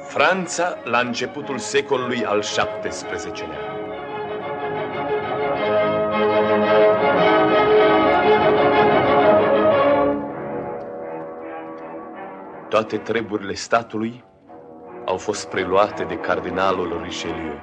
Franța la începutul secolului al XVII-lea. Toate treburile statului au fost preluate de cardinalul Richelieu.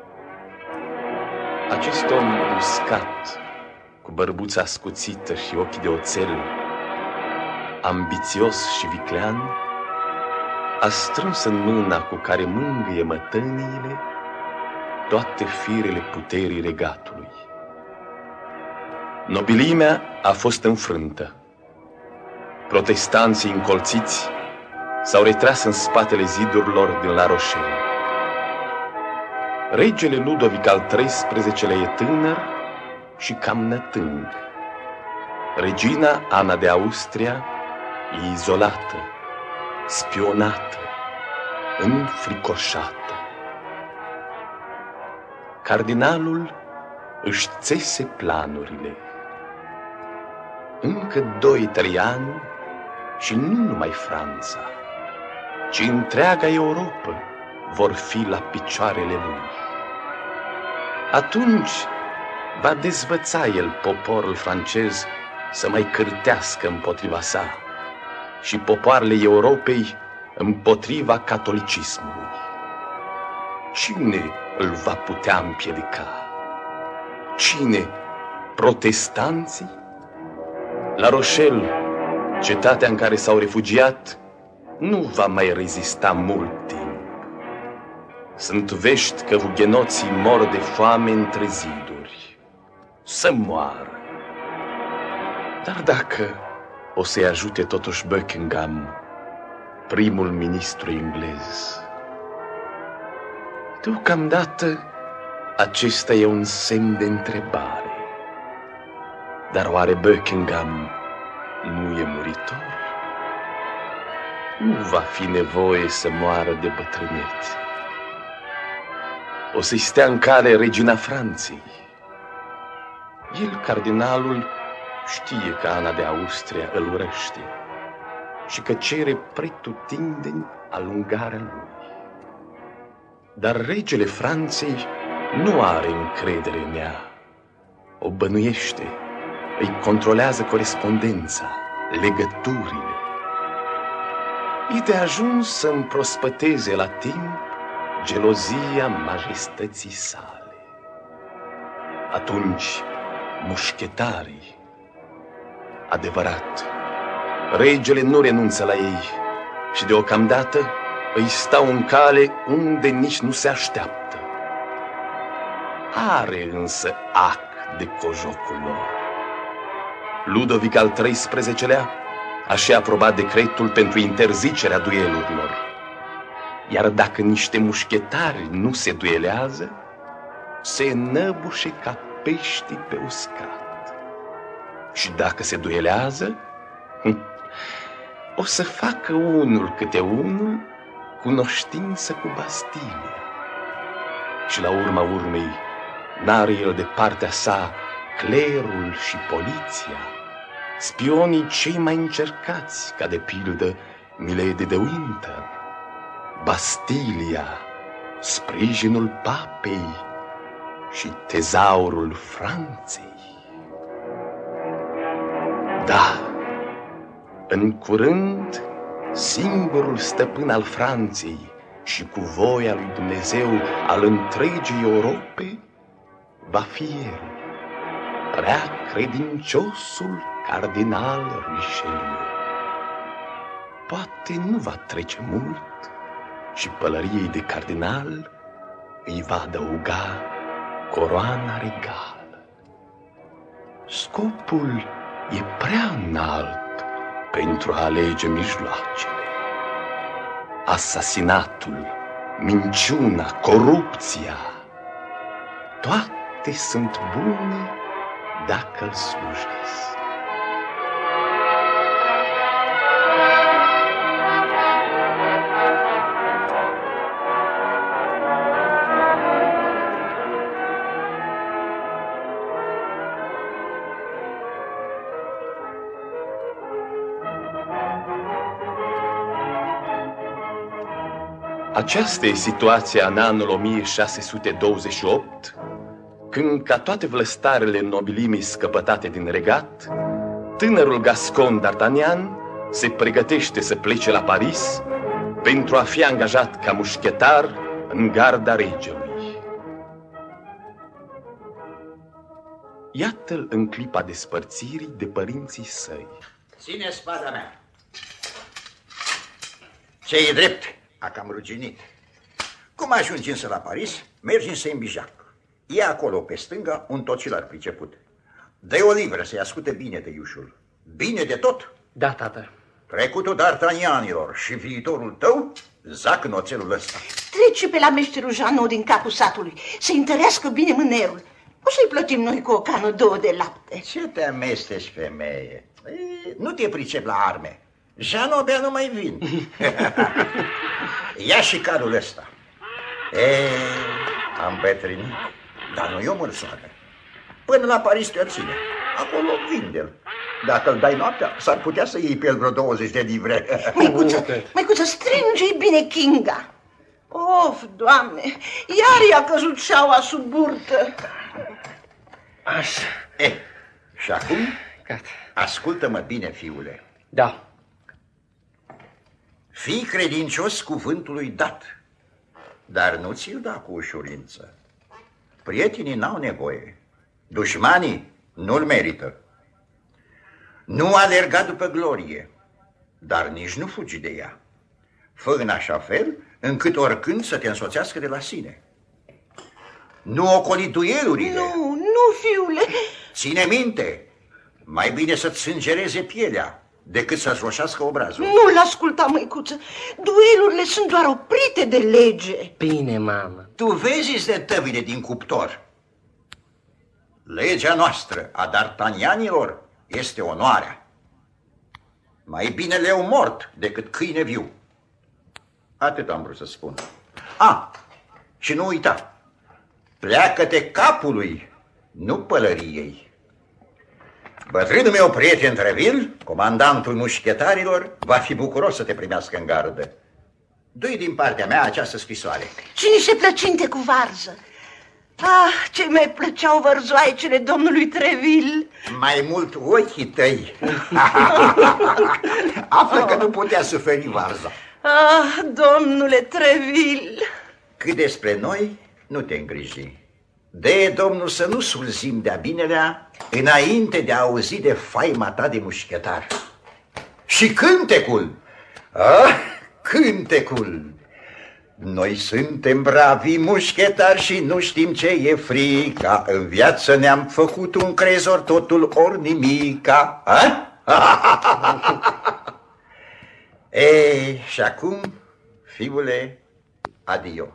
Acest om uscat, cu bărbuța ascuțită și ochii de oțel, ambițios și viclean, a strâns în mâna cu care mângâie mătăniile toate firele puterii regatului. Nobilimea a fost înfrântă. Protestanții încolțiți s-au retras în spatele zidurilor din La Rochelle. Regele Ludovic al XIII-lea e tânăr și cam nătâng. Regina Ana de Austria e izolată, spionată, înfricoșată. Cardinalul își țese planurile. Încă 2-3 ani și nu numai Franța, ci întreaga Europa vor fi la picioarele lui. Atunci va dezvăța el poporul francez să mai cârtească împotriva sa și popoarele Europei împotriva catolicismului. Cine îl va putea împiedica? Cine? Protestanții? La Rochelle, cetatea în care s-au refugiat, nu va mai rezista mult timp. Sunt vești că hugenoții mor de foame între ziduri. Să moară. Dar dacă o să-i ajute totuși Buckingham, primul ministru englez, deocamdată acesta e un semn de întrebare. Dar oare Buckingham nu e muritor? Nu va fi nevoie să moară de bătrânețe. O să-i stea în cale regina Franței. El, cardinalul, știe că Ana de Austria îl urăște și că cere pretutindeni alungarea lui. Dar regele Franței nu are încredere în ea. O bănuiește, îi controlează corespondența, legăturile. E de ajuns să împrospăteze la timp gelozia majestății sale. Atunci, mușchetarii, adevărat, regele nu renunță la ei și deocamdată îi stau în cale unde nici nu se așteaptă. Are însă ac de cojocul lor. Ludovic al XIII-lea a și aprobat decretul pentru interzicerea duelurilor. Iar dacă niște mușchetari nu se duelează, se năbușe ca peștii pe uscat. Și dacă se duelează, o să facă unul câte unul cunoștință cu Bastilia. Și la urma urmei, n-are el de partea sa clerul și poliția, spionii cei mai încercați, ca de pildă Milady de Winter, Bastilia, sprijinul papei și tezaurul Franței. Da, în curând, singurul stăpân al Franței și cu voia lui Dumnezeu al întregii Europe va fi el, prea credinciosul cardinal Richelieu. Poate nu va trece mult și pălăriei de cardinal îi va adăuga coroana regală. Scopul e prea înalt pentru a alege mijloacele. Asasinatul, minciuna, corupția, toate sunt bune dacă îl slujesc. Aceasta e situația în anul 1628, când, ca toate vlăstarele nobilimii scăpătate din regat, tânărul gascon D'Artagnan se pregătește să plece la Paris pentru a fi angajat ca mușchetar în garda regelui. Iată-l în clipa despărțirii de părinții săi. Ține spada mea. Ce-i drept, a cam ruginit. Cum ajungi însă la Paris, mergi în Saint-Bijac. E acolo, pe stânga, un tocilar priceput. Dă-i o livră să-i ascute bine de iușul. Bine de tot? Da, tată. Trecutul D'Artagnanilor și viitorul tău zac în oțelul ăsta. Trece pe la meșterul Janot din capul satului, să-i întărească bine mânerul. O să-i plătim noi cu o cană 2 de lapte. Ce te amesteci, femeie? Nu te pricep la arme. Janot bea nu mai vin. Ia și carul ăsta. Am bătrânit, dar nu e o mărsoară. Până la Paris te-o ține. Acolo vinde-l. Dacă îl dai noaptea, s-ar putea să iei pe el vreo 20 de livre. Măicuță, strânge-i bine Kinga. Of, Doamne, iar i-a căzut șaua sub burtă. Așa. Și acum, gata. Ascultă-mă bine, fiule. Da. Fii credincios cuvântului dat, dar nu ți-l da cu ușurință. Prietenii n-au nevoie, dușmanii nu-l merită. Nu alerga după glorie, dar nici nu fugi de ea. Fă în așa fel încât oricând să te însoțească de la sine. Nu ocoli duelurile. Nu, fiule. Ține minte, mai bine să-ți sângereze pielea decât să-ți roșească obrazul. Nu-l asculta, măicuță. Duelurile sunt doar oprite de lege. Bine, mamă. Tu vezi de tăvile din cuptor. Legea noastră a D'Artagnanilor este onoarea. Mai bine leu mort decât câine viu. Atât am vrut să spun. Și nu uita, pleacă-te capului, nu pălăriei. Bătrânul meu prieten Treville, comandantul mușchetarilor, va fi bucuros să te primească în gardă. Dă-i din partea mea această scrisoare. Și niște plăcinte cu varză. Ce mai plăceau vărzoaicele domnului Treville. Mai mult ochii tăi. Află că nu putea suferi varza. Domnule Treville. Cât despre noi, nu te îngriji. Dă Domnul să nu sulzim de-a binelea înainte de a auzi de faima ta de mușchetar. Și cântecul! Cântecul! Noi suntem bravi mușchetari și nu știm ce e frica. În viață ne-am făcut un crezor, totul ori nimica. Și acum, fiule, adio.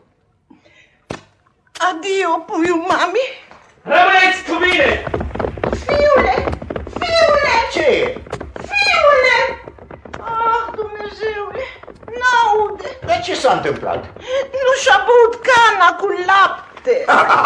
Adio, puiul mami. Rămâneți cu mine! Fiule! Ce e? Fiule! Dumnezeule, n-aude. Dar ce s-a întâmplat? Nu și-a băut cana cu lapte.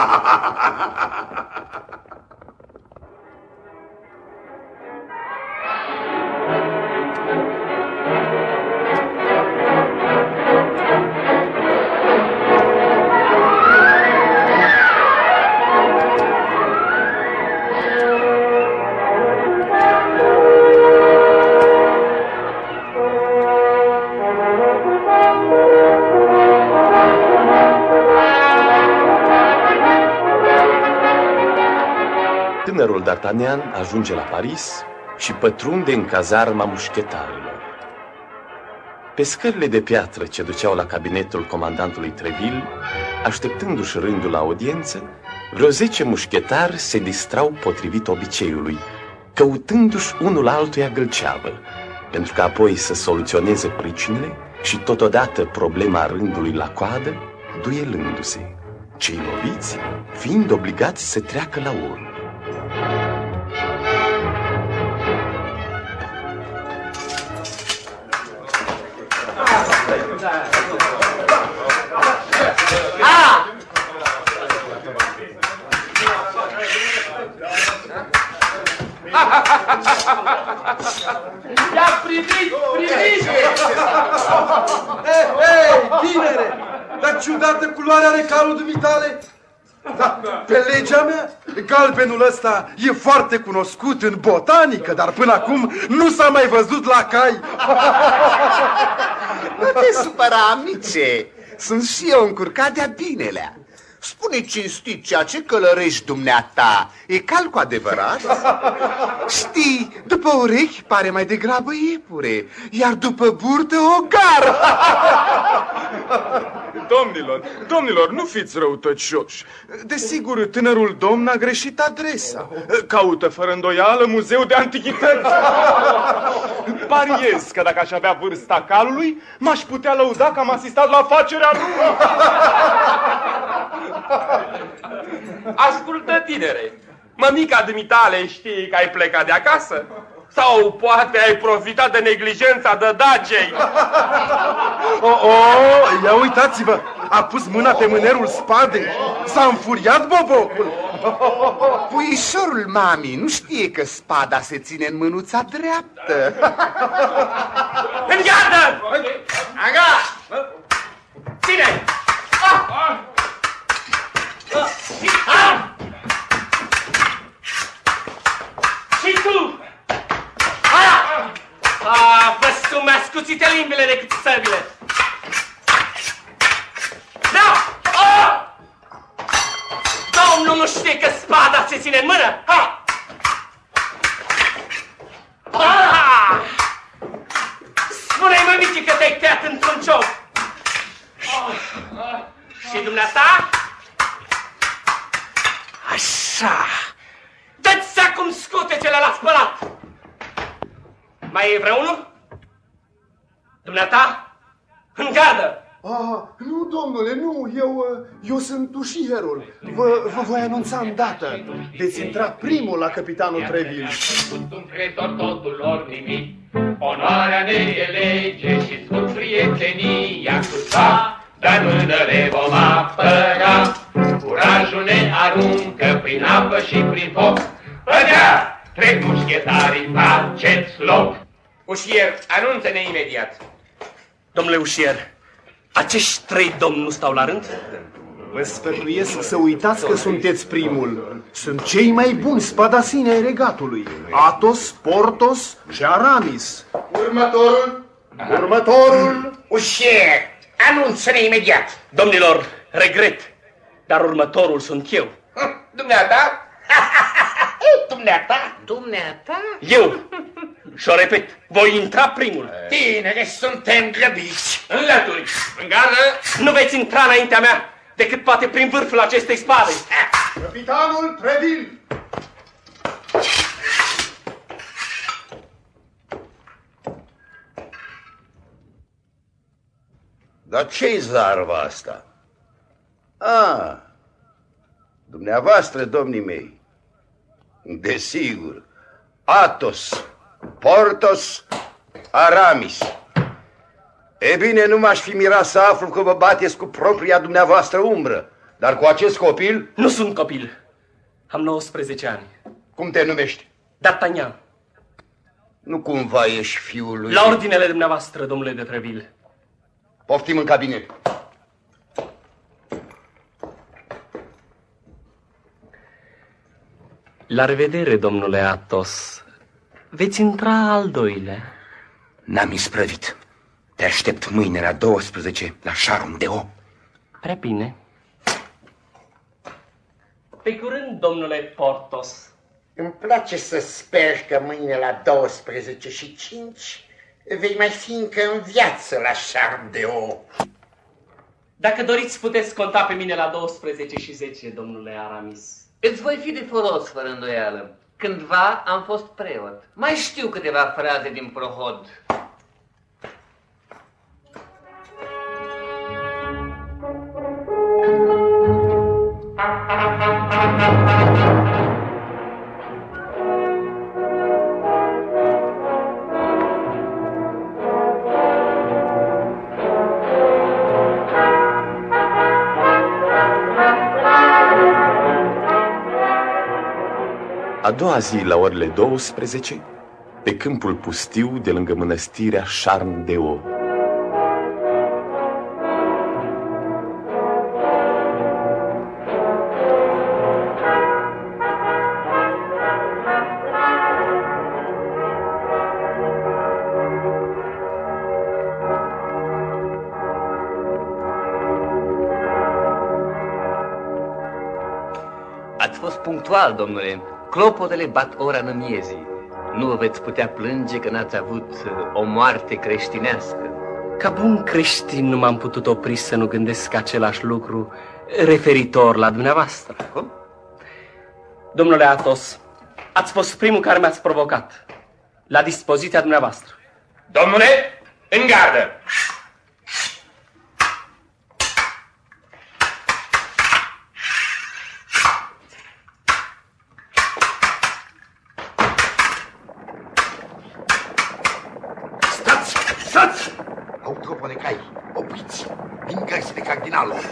Tânărul D'Artagnan ajunge la Paris și pătrunde în cazarma mușchetarilor. Pe scările de piatră ce duceau la cabinetul comandantului Treville, așteptându-și rândul la audiență, vreo 10 mușchetari se distrau potrivit obiceiului, căutându-și unul altuia gâlceavă, pentru că apoi să soluționeze pricinile și totodată problema rândului la coadă, duelându-se, cei loviți fiind obligați să treacă la urmă. Ia priviți! Tinere, dar ciudată culoare are calul dumitale. Da, pe legea mea, galbenul ăsta e foarte cunoscut în botanică, dar până acum nu s-a mai văzut la cai. Nu te supăra, amice. Sunt și eu încurcat de-a binelea. Spune cinstit, ceea ce călărești dumneata e cal cu adevărat? Știi, după urechi pare mai degrabă iepure, iar după burtă o gară. Domnilor, nu fiți răutăcioși. Desigur, tânărul domn a greșit adresa. Caută fără îndoială Muzeul de Antichități. Pariez că dacă aș avea vârsta calului, m-aș putea lăuda că am asistat la afacerea lui. Ascultă, tinere, mămica dumitale știe că ai plecat de acasă? Sau poate ai profitat de neglijența dădacei? Ia uitați-vă, a pus mâna pe mânerul spadei. S-a înfuriat bobocul. Puișorul mami nu știe că spada se ține în mânuța dreaptă. În gardă! Aga! Ține! Și tu! Văd cum mi-a scuțite limbile decât săbile! Da! Domnul nu știe că spada se ține în mână? Spune-i, mămici, că te-ai tăiat într-un cioc! Și dumneata? Așa! Dă-ți acum scutecele la spălat! Mai e vreunul? Dumneata? În gardă! Nu, domnule, nu, eu sunt ușierul. Vă voi anunța îndată. Veți intra primul la capitanul Treville. Un trezor totul ori nimic, onoarea ne e lege și scurt prietenia cu spa, dar mână le vom apăra. Curajul ne aruncă prin apă și prin foc. Pădea, trec mușchetarii, faceți loc. Ușier, anunță-ne imediat. Domnule ușier, acești 3 domni nu stau la rând? Vă sfătuiesc să uitați că sunteți primul. Sunt cei mai buni spadasini ai regatului. Athos, Porthos și Aramis. Următorul. Ușier, anunță-ne imediat. Domnilor, regret, dar următorul sunt eu. Dumneata? Dumneata? Eu. Și o repet, voi intra primul. Tinere, suntem grăbiți. Înlături, în gardă. Nu veți intra înaintea mea, decât poate prin vârful acestei spade. Capitanul Treville. Dar ce-i zarva asta? Dumneavoastră, domnii mei. Desigur, Athos, Porthos, Aramis. E bine, nu m-aș fi mirat să aflu că vă bateți cu propria dumneavoastră umbră. Dar cu acest copil? Nu sunt copil. Am 19 ani. Cum te numești? D'Artagnan. Nu cumva ești fiul lui... La ordinele dumneavoastră, domnule de Treville. Poftim în cabinet. La revedere, domnule Athos. Veți intra al doilea. N-am isprăvit. Te aștept mâine la 12 la Charme de O. Prea bine. Pe curând, domnule Porthos. Îmi place să sper că mâine la 12 și 5 vei mai fi încă în viață la Charme de O. Dacă doriți, puteți conta pe mine la 12 și 10, domnule Aramis. Îți voi fi de folos, fără îndoială. Cândva am fost preot. Mai știu câteva fraze din Prohod. A doua zi, la orele 12, pe câmpul pustiu de lângă mănăstirea Charme de O. fost punctual, domnule. Clopotele bat ora în miezii. Nu vă veți putea plânge că n-ați avut o moarte creștinească. Ca bun creștin nu m-am putut opri să nu gândesc același lucru referitor la dumneavoastră. Cum? Domnule Athos, ați fost primul care mi-ați provocat. La dispoziția dumneavoastră. Domnule, în gardă! Stați! Au tropă de cai. Opriți! Vin găsile cardinalului.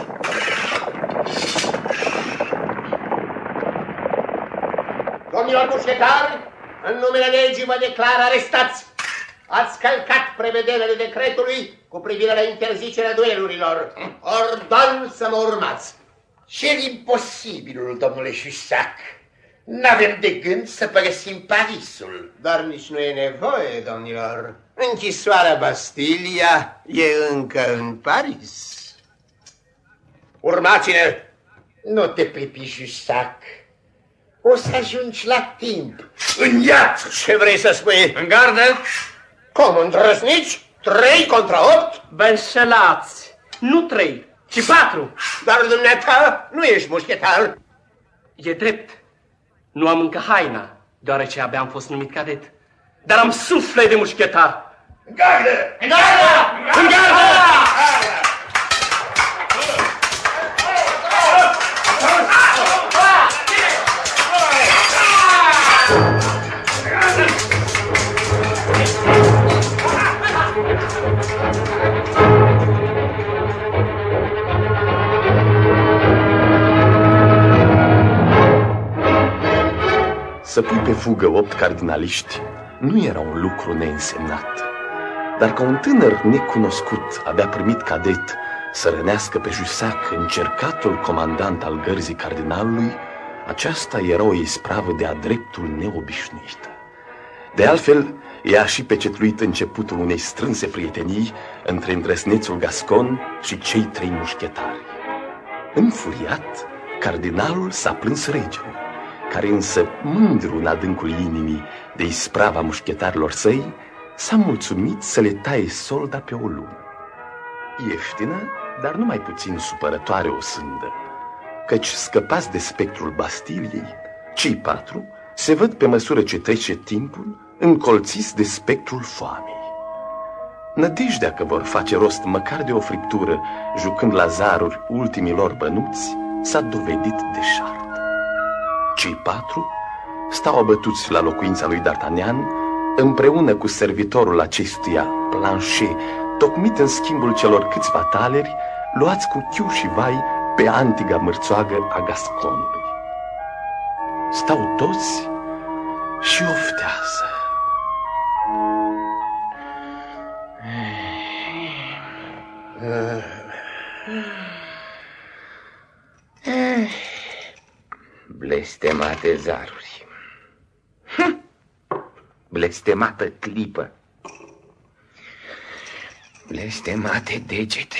Domnilor mușchetari, în numele legii vă declar arestați. Ați călcat prevederile decretului cu privire la interzicerea duelurilor. Ordon să mă urmați. Cel imposibilul, domnule Jussac. N-avem de gând să părăsim Parisul. Dar nici nu e nevoie, domnilor. Închisoarea Bastilia e încă în Paris. Urmați-ne! Nu te pripi, Jussac. O să ajungi la timp. În iad! Ce vrei să spui? În gardă! Cum îndrăznici? 3 contra 8? Vă înșelați! Nu 3, ci 4! Dar dumneata nu ești mușchetar. E drept. Nu am încă haina, deoarece abia am fost numit cadet. Dar am suflet de mușchetar. În gardă! În gardă! În gardă! Să pui pe fugă 8 cardinaliști nu era un lucru neînsemnat. Dar ca un tânăr necunoscut abia primit cadet să rănească pe Jussac, încercatul comandant al gărzii cardinalului, aceasta era o ispravă de-a dreptul neobișnuită. De altfel, ea și pecetluit începutul unei strânse prietenii între îndrăsnețul Gascon și cei 3 mușchetari. Înfuriat, cardinalul s-a plâns regelui, care însă, mândru în adâncul inimii de isprava mușchetarilor săi, s-a mulțumit să le taie solda pe o lună. Ieftină, dar numai puțin supărătoare o sândă, căci scăpați de spectrul Bastiliei, cei 4 se văd pe măsură ce trece timpul încolțiți de spectrul foamei. Nădejdea că vor face rost măcar de o friptură, jucând la zaruri ultimilor bănuți, s-a dovedit deșartă. Cei 4 stau abătuți la locuința lui D'Artagnan, împreună cu servitorul acestuia, Planchet, tocmit în schimbul celor câțiva taleri, luați cu chiu și vai pe antiga mârțoagă a Gasconului. Stau toți și oftează. Blestemate zaruri. Blestemată clipă. Blestemate degete.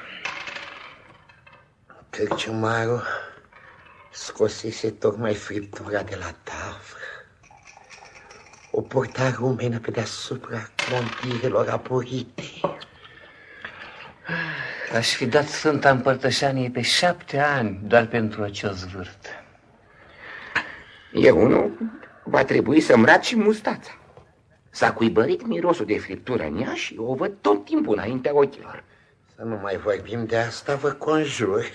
Cărciumarul scosese tocmai friptura de la tavă. O purta rumenă pe deasupra clontirelor aporite. Aș fi dat Sfânta Împărtășanie pe 7 ani doar pentru acel zvârt. Eu nu va trebui să îmbraci și mustața. S-a cuibărit mirosul de friptură în ea și o văd tot timpul înaintea ochilor. Să nu mai vorbim de asta, vă conjur.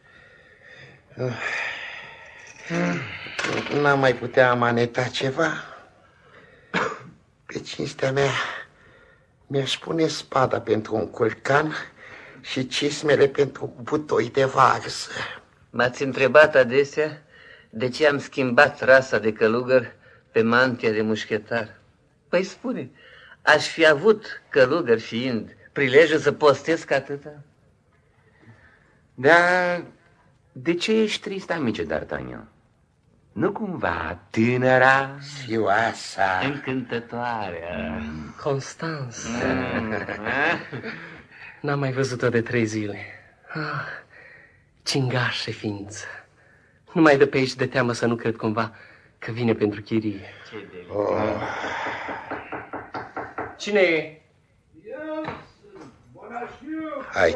N-am mai putea amaneta ceva? Pe cinstea mea, mi-aș pune spada pentru un culcan și cismele pentru butoi de varză. M-ați întrebat adesea de ce am schimbat rasa de călugăr pe mantia de mușchetar. Păi spune, aș fi avut, călugăr fiind, prilejul să postesc atâta? Dar de ce ești trist, amice D'Artagnan? Nu cumva tânăra, fioasa, încântătoarea Constance. N-am mai văzut-o de 3 zile. Cingașe ființă. Nu mai dă pe aici de teamă să nu cred cumva că vine pentru chirie. Cine e? Hai.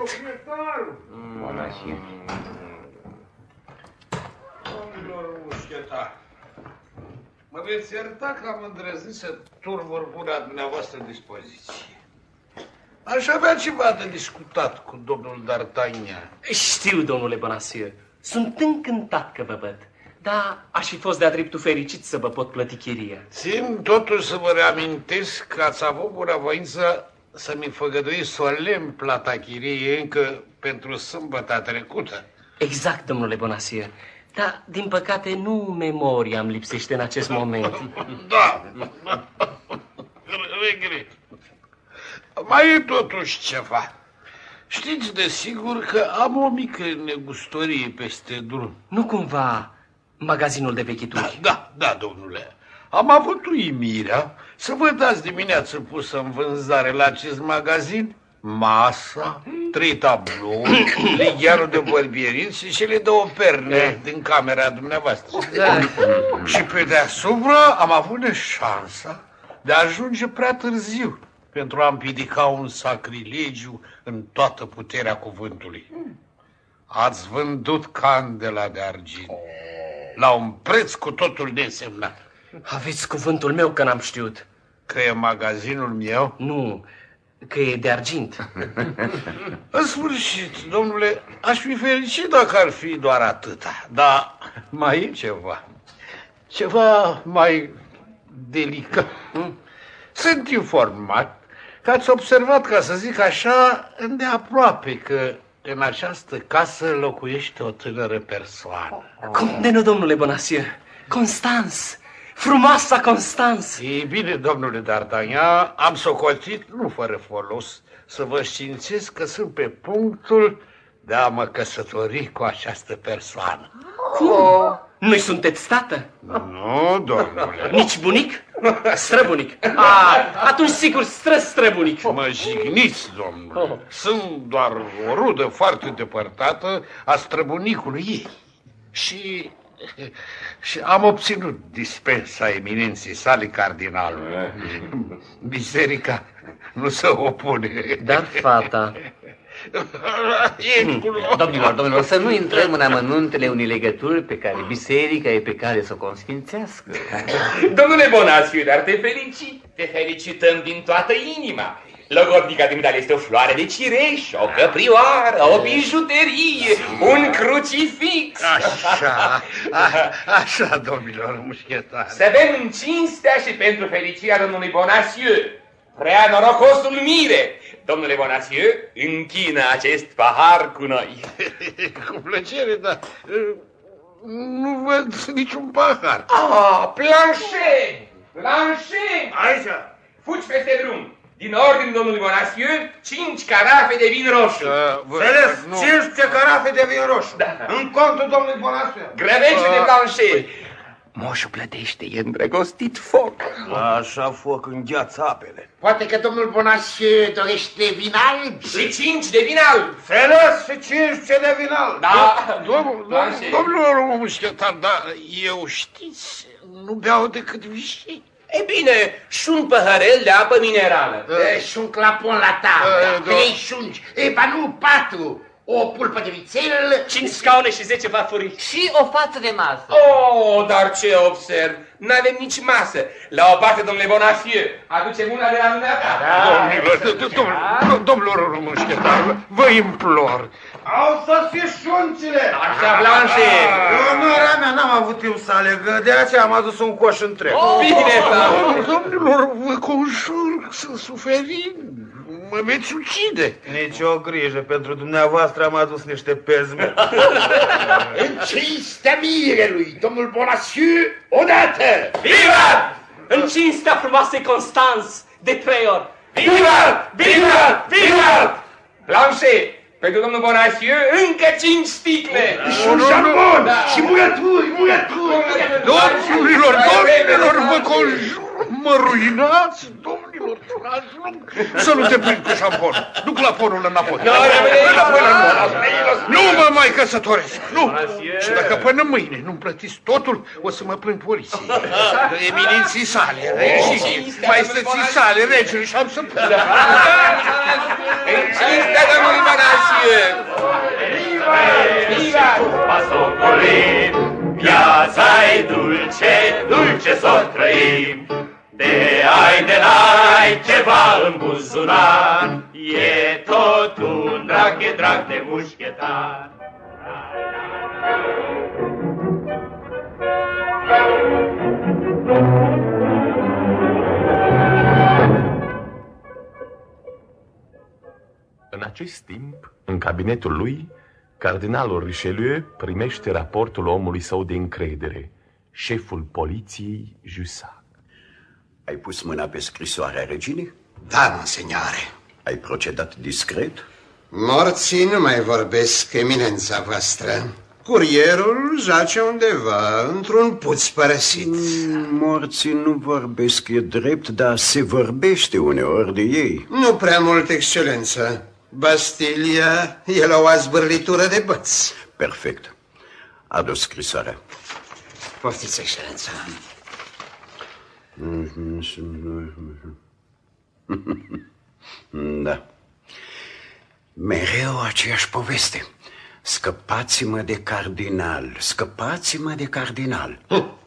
Domnilor mușchetari, mă veți ierta că am îndrăznit să turmur buna dumneavoastră dispoziție. Aș avea ceva de discutat cu domnul D'Artagnan. Știu, domnule Bonacieux. Sunt încântat că vă văd. Dar aș fi fost de-a dreptul fericit să vă pot plăti chiria. Țin totuși să vă reamintesc că ați avut bunăvoință să-mi făgăduiți solemn plata chiriei încă pentru sâmbăta trecută. Exact, domnule Bonacieux. Dar, din păcate, nu memoria îmi lipsește în acest moment. Da, regret. Mai e totuși ceva. Știți de sigur că am o mică negustorie peste drum. Nu cumva magazinul de vechituri? Da, domnule. Am avut uimirea să vă dați dimineață pusă în vânzare la acest magazin masa, 3 tablouri, ligheanul de bărbierit și cele 2 perne din camera dumneavoastră. Da. Și pe deasupra am avut neșansa de a ajunge prea târziu pentru a împiedica un sacrilegiu în toată puterea cuvântului. Ați vândut candela de argint la un preț cu totul nesemnat. Aveți cuvântul meu că n-am știut. Că e magazinul meu? Nu, că e de argint. În sfârșit, domnule, aș fi fericit dacă ar fi doar atâta. Dar mai e ceva. Ceva mai delicat. Sunt informat că ați observat, ca să zic așa, îndeaproape că în această casă locuiește o tânără persoană. Cum de nu, domnule Bonacieux? Constance! Frumoasa Constance! E bine, domnule D'Artagnan, am socotit, nu fără folos, să vă științez că sunt pe punctul de a mă căsători cu această persoană. Cum? Nu-i sunteți tată? Nu, domnule. Nici bunic? Străbunic. Atunci sigur străbunic. Mă jigniți, domnule. Sunt doar o rudă foarte depărtată a străbunicului ei. Și am obținut dispensa eminenței sale cardinalului. Biserica nu se opune. Dar fata... Domnilor, să nu intrăm în amănuntele unei legături pe care biserica e pe care să o consfințească. Domnule Bonacieux, dar te felicităm din toată inima. Logodnica dumitale este o floare de cireș, o căprioară, o bijuterie, un crucifix. Așa, domnilor mușchetari. Să bem în cinstea și pentru fericirea domnului Bonacieux, prea norocosul mire. Domnule Bonacieux, închină acest pahar cu noi. Cu plăcere, dar nu văd niciun pahar. Planchet! Aici! Fugi peste drum. Din ordine domnului Bonacieux, 5 carafe de vin roșu. Înțeles, 5 carafe de vin roșu. Da. În contul domnului Bonacieux. Grăbește de Planchet. Moșul plătește, e îndrăgostit foc. Așa foc îngheață apele. Poate că domnul Bonacieux dorește vin alb? Și 5 de vin alb. Înțeles, și 5 de vin alb. Da. Domnilor mușchetar, dar eu, știți, nu beau decât vișii. E bine, și un păhărel de apă minerală. Și un clapon la tablă, 3 șunci, nu 4. O pulpă de vițel, 5 scaune și 10 farfurii. Și o față de masă. Dar ce observ? N-avem nici masă. La o parte, domnule Bonacieux, aducem una de la dumneata. Domnilor mușchetar, vă implor. Au sosit șuncile! Așa, Planchet! Onoarea mea, n-am avut timp să aleg, de aceea am adus un coș întreg. Bine, Planchet! Domnilor, vă conjur să suferim, mă veți ucide. Nici o grijă, pentru dumneavoastră am adus niște pezme. În cinstea mirelui, domnul Bonacieux, odată! Viva! În cinstea frumoasei Constance, de 3 ori. Viva! Viva! Viva! Planchet! Pentru domnul Bonacieux, încă 5 sticle! Și un șampon! Și murături! Domnilor, vă conjur, mă ruinați, domnilor, să nu te prind cu șampon. Du claponul înapoi. Nu mă mă mai căsătoresc, nu! Și dacă până mâine nu-mi plătiți totul, o să mă plâng poliției. Eminenții sale, regii, maestății sale, regelui și am să plâng. În cinstea domnului Bănașie! Viva! Pasocolim, viața-i dulce, dulce s-o trăim. De ai de n-ai ceva în buzunar, e tot un drag, e drag de mușchetar. În acest timp, în cabinetul lui, cardinalul Richelieu primește raportul omului său de încredere, șeful poliției Jussac. Ai pus mâna pe scrisoarea reginei? Da, monseignore. Ai procedat discret? Morții nu mai vorbesc, eminența voastră. Curierul zace undeva, într-un puț părăsit. Morții nu vorbesc, e drept, dar se vorbește uneori de ei. Nu prea mult, excelență. Bastilia e la o azbârlitură de băți. Perfect. Adu scrisoarea. Poftiți, excelență. Da. Mereu aceeași poveste. Scăpați-mă de cardinal, scăpați-mă de cardinal.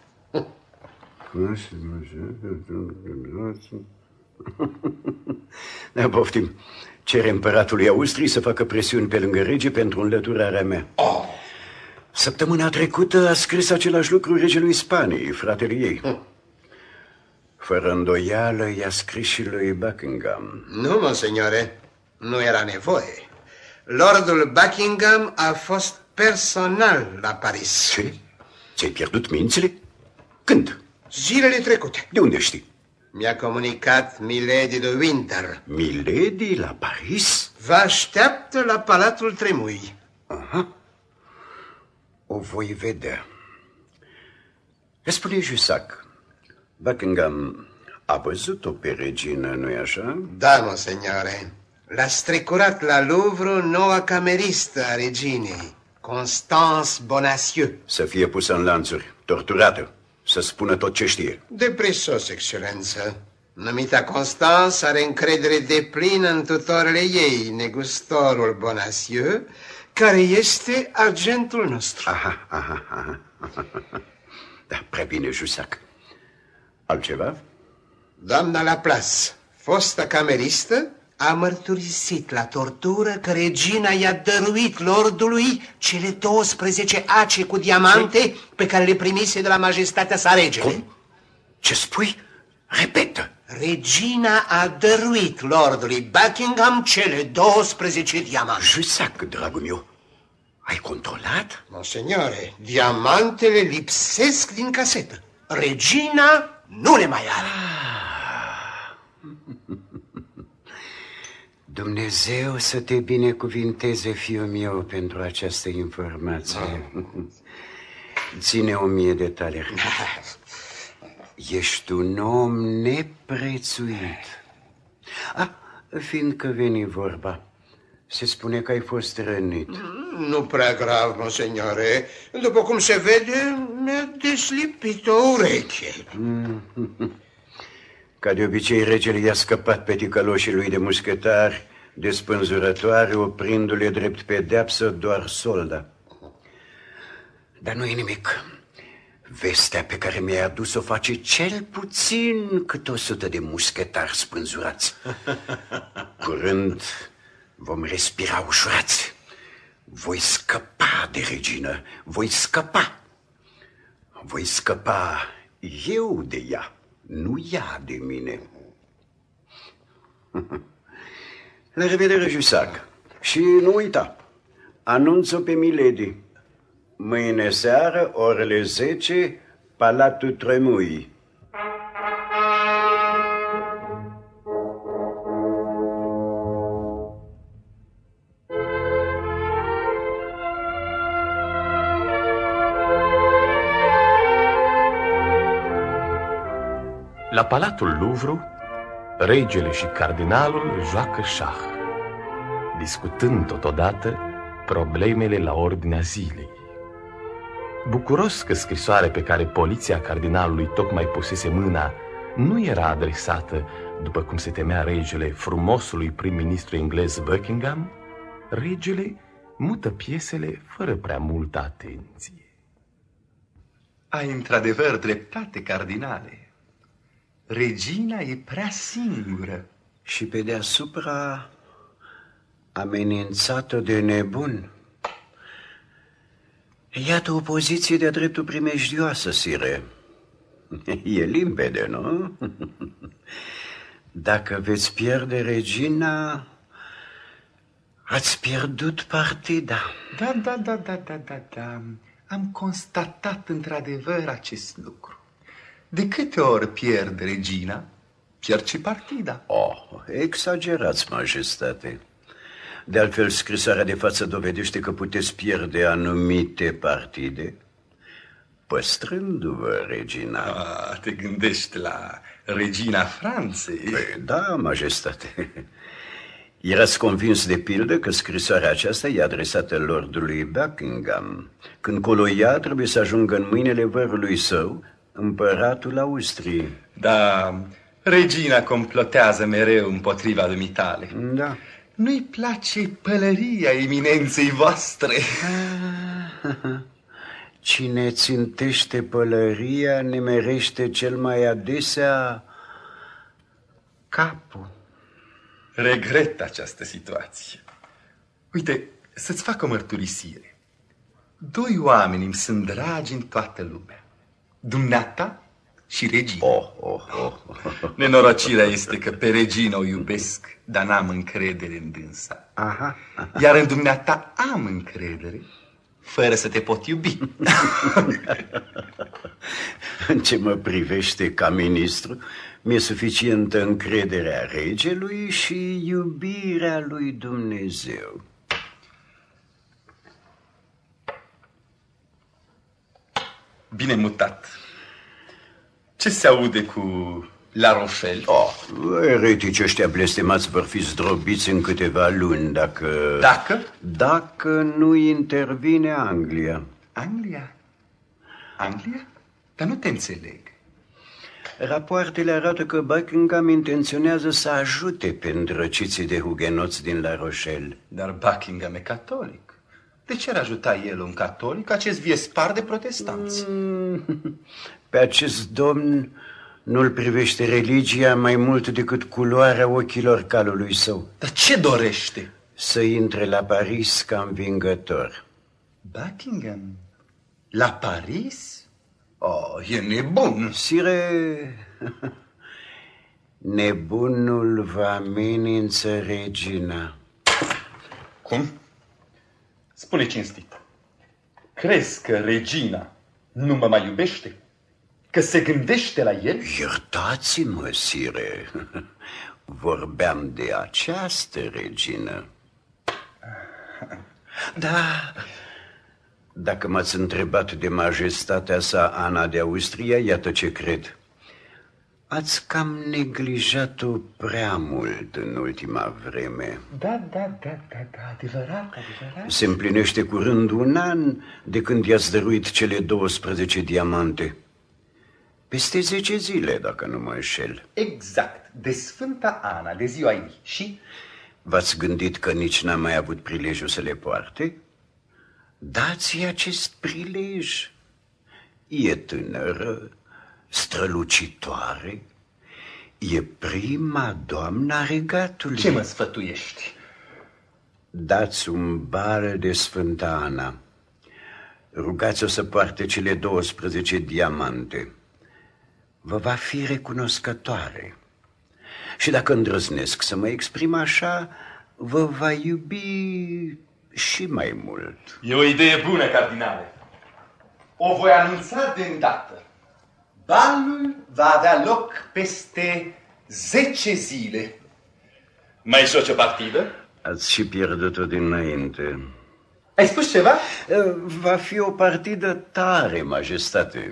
Da, poftim. Cere împăratului Austriei să facă presiuni pe lângă rege pentru înlăturarea mea. Săptămâna trecută a scris același lucru regelui Spaniei, fratele ei. Fără îndoială i-a scris și lui Buckingham. Nu, monseignore, nu era nevoie. Lordul Buckingham a fost personal la Paris. Ce? Ți-ai pierdut mințile? Când? Zilele trecute. De unde știi? Mi-a comunicat Milady de Winter. Milady la Paris? Vă așteaptă la Palatul Tremui. Aha. O voi vedea. Spune Jussac, Buckingham a văzut-o pe regină, nu-i așa? Da, monseignore. L-a strecurat la Louvre noua cameristă a reginei, Constance Bonacieux. Să fie pusă în lanțuri, torturată, să spună tot ce știe. De prisos, excelență. Numita Constance are încredere deplină în tutorele ei, negustorul Bonacieux, care este agentul nostru. Aha. Da, prea bine, Jussac. Altceva? Doamna Laplace, fosta cameristă, a mărturisit la tortură că regina i-a dăruit lordului cele 12 ace cu diamante pe care le primise de la majestatea sa regele. Cum? Ce spui? Repetă. Regina a dăruit lordului Buckingham cele 12 diamante. Jussac, dragul meu, ai controlat? Monseignore, diamantele lipsesc din casetă. Regina nu le mai are. Dumnezeu să te binecuvinteze, fiul meu, pentru această informație. Ține 1000 de taleri. Ești un om neprețuit. Fiindcă veni vorba, se spune că ai fost rănit. Nu prea grav, monseignore. După cum se vede, mi-a deslipit o ureche. Ca de obicei, regele i-a scăpat pe ticăloșii lui de mușchetari de spânzurătoare, oprindu-le drept pedeapsă doar solda. Dar nu e nimic. Vestea pe care mi-ai adus-o face cel puțin cât 100 de mușchetari spânzurați. Curând vom respira ușurați. Voi scăpa de regină. Voi scăpa. Voi scăpa eu de ea, nu ea de mine. La revedere, Jussac. Și nu uita, anunț-o pe Milady. Mâine seară, orele 10, Palatul Tremui. La Palatul Louvre, regele și cardinalul joacă șah, discutând totodată problemele la ordinea zilei. Bucuros că scrisoarea pe care poliția cardinalului tocmai pusese mâna nu era adresată, după cum se temea regele, frumosului prim-ministru englez Buckingham, regele mută piesele fără prea multă atenție. Ai într-adevăr dreptate, cardinale. Regina e prea singură. Și pe deasupra amenințată de nebun. Iată o poziție de-a dreptul primejdioasă, sire. E limpede, nu? Dacă veți pierde regina, ați pierdut partida. Da. Am constatat într-adevăr acest lucru. De câte ori pierde regina, pierd și partida. Exagerați, majestate. De altfel, scrisoarea de față dovedește că puteți pierde anumite partide păstrându-vă regina. Te gândești la regina Franței? Păi, da, majestate. Erați convins de pildă că scrisoarea aceasta e adresată lordului Buckingham, când colo ea trebuie să ajungă în mâinile vărului său, împăratul Austriei. Da, regina complotează mereu împotriva dumitale. Da. Nu-i place pălăria eminenței voastre. Cine țintește pălăria nimerește cel mai adesea capul. Regret această situație. Uite, să-ți fac o mărturisire. Doi oameni îmi sunt dragi în toată lumea. Dumneata și regina. Nenorocirea este că pe regină o iubesc, dar n-am încredere în dânsa. Iar în dumneata am încredere, fără să te pot iubi. În ce mă privește ca ministru, mi-e suficientă încrederea regelui și iubirea lui Dumnezeu. Bine mutat. Ce se aude cu La Rochelle? Eretici ăștia blestemați vor fi zdrobiți în câteva luni dacă... Dacă nu intervine Anglia. Anglia? Dar nu te înțeleg. Rapoartele arată că Buckingham intenționează să ajute pe îndrăciții de hugenoți din La Rochelle. Dar Buckingham e catolic. De ce ar ajuta el un catolic, acest viespar de protestanți? Pe acest domn nu-l privește religia mai mult decât culoarea ochilor calului său. Dar ce dorește? Să intre la Paris ca învingător. Buckingham? La Paris? E nebun. Sire, nebunul vă amenință regina. Cum? Spune cinstit. Crezi că regina nu mă mai iubește? Că se gândește la el? Iertați-mă, sire. Vorbeam de această regină. Da. Dacă m-ați întrebat de majestatea sa Ana de Austria, iată ce cred. Ați cam neglijat-o prea mult în ultima vreme. Da, adevărat. Se împlinește curând un an de când i-ați dăruit cele 12 diamante. Peste 10 zile, dacă nu mă înșel. Exact, de Sfânta Ana, de ziua ei. Și? V-ați gândit că nici n-am mai avut prilejul să le poarte? Dați-i acest prilej. E tânără, strălucitoare, e prima doamna regatului. Ce mă sfătuiești? Dați un bal de Sfânta Ana. Rugați-o să poarte cele 12 diamante. Vă va fi recunoscătoare. Și dacă îndrăznesc să mă exprim așa, vă va iubi și mai mult. E o idee bună, cardinale. O voi anunța de îndată. Balul va avea loc peste 10 zile. Mai joci o partidă? Ați și pierdut-o dinainte. Ai spus ceva? Va fi o partidă tare, majestate.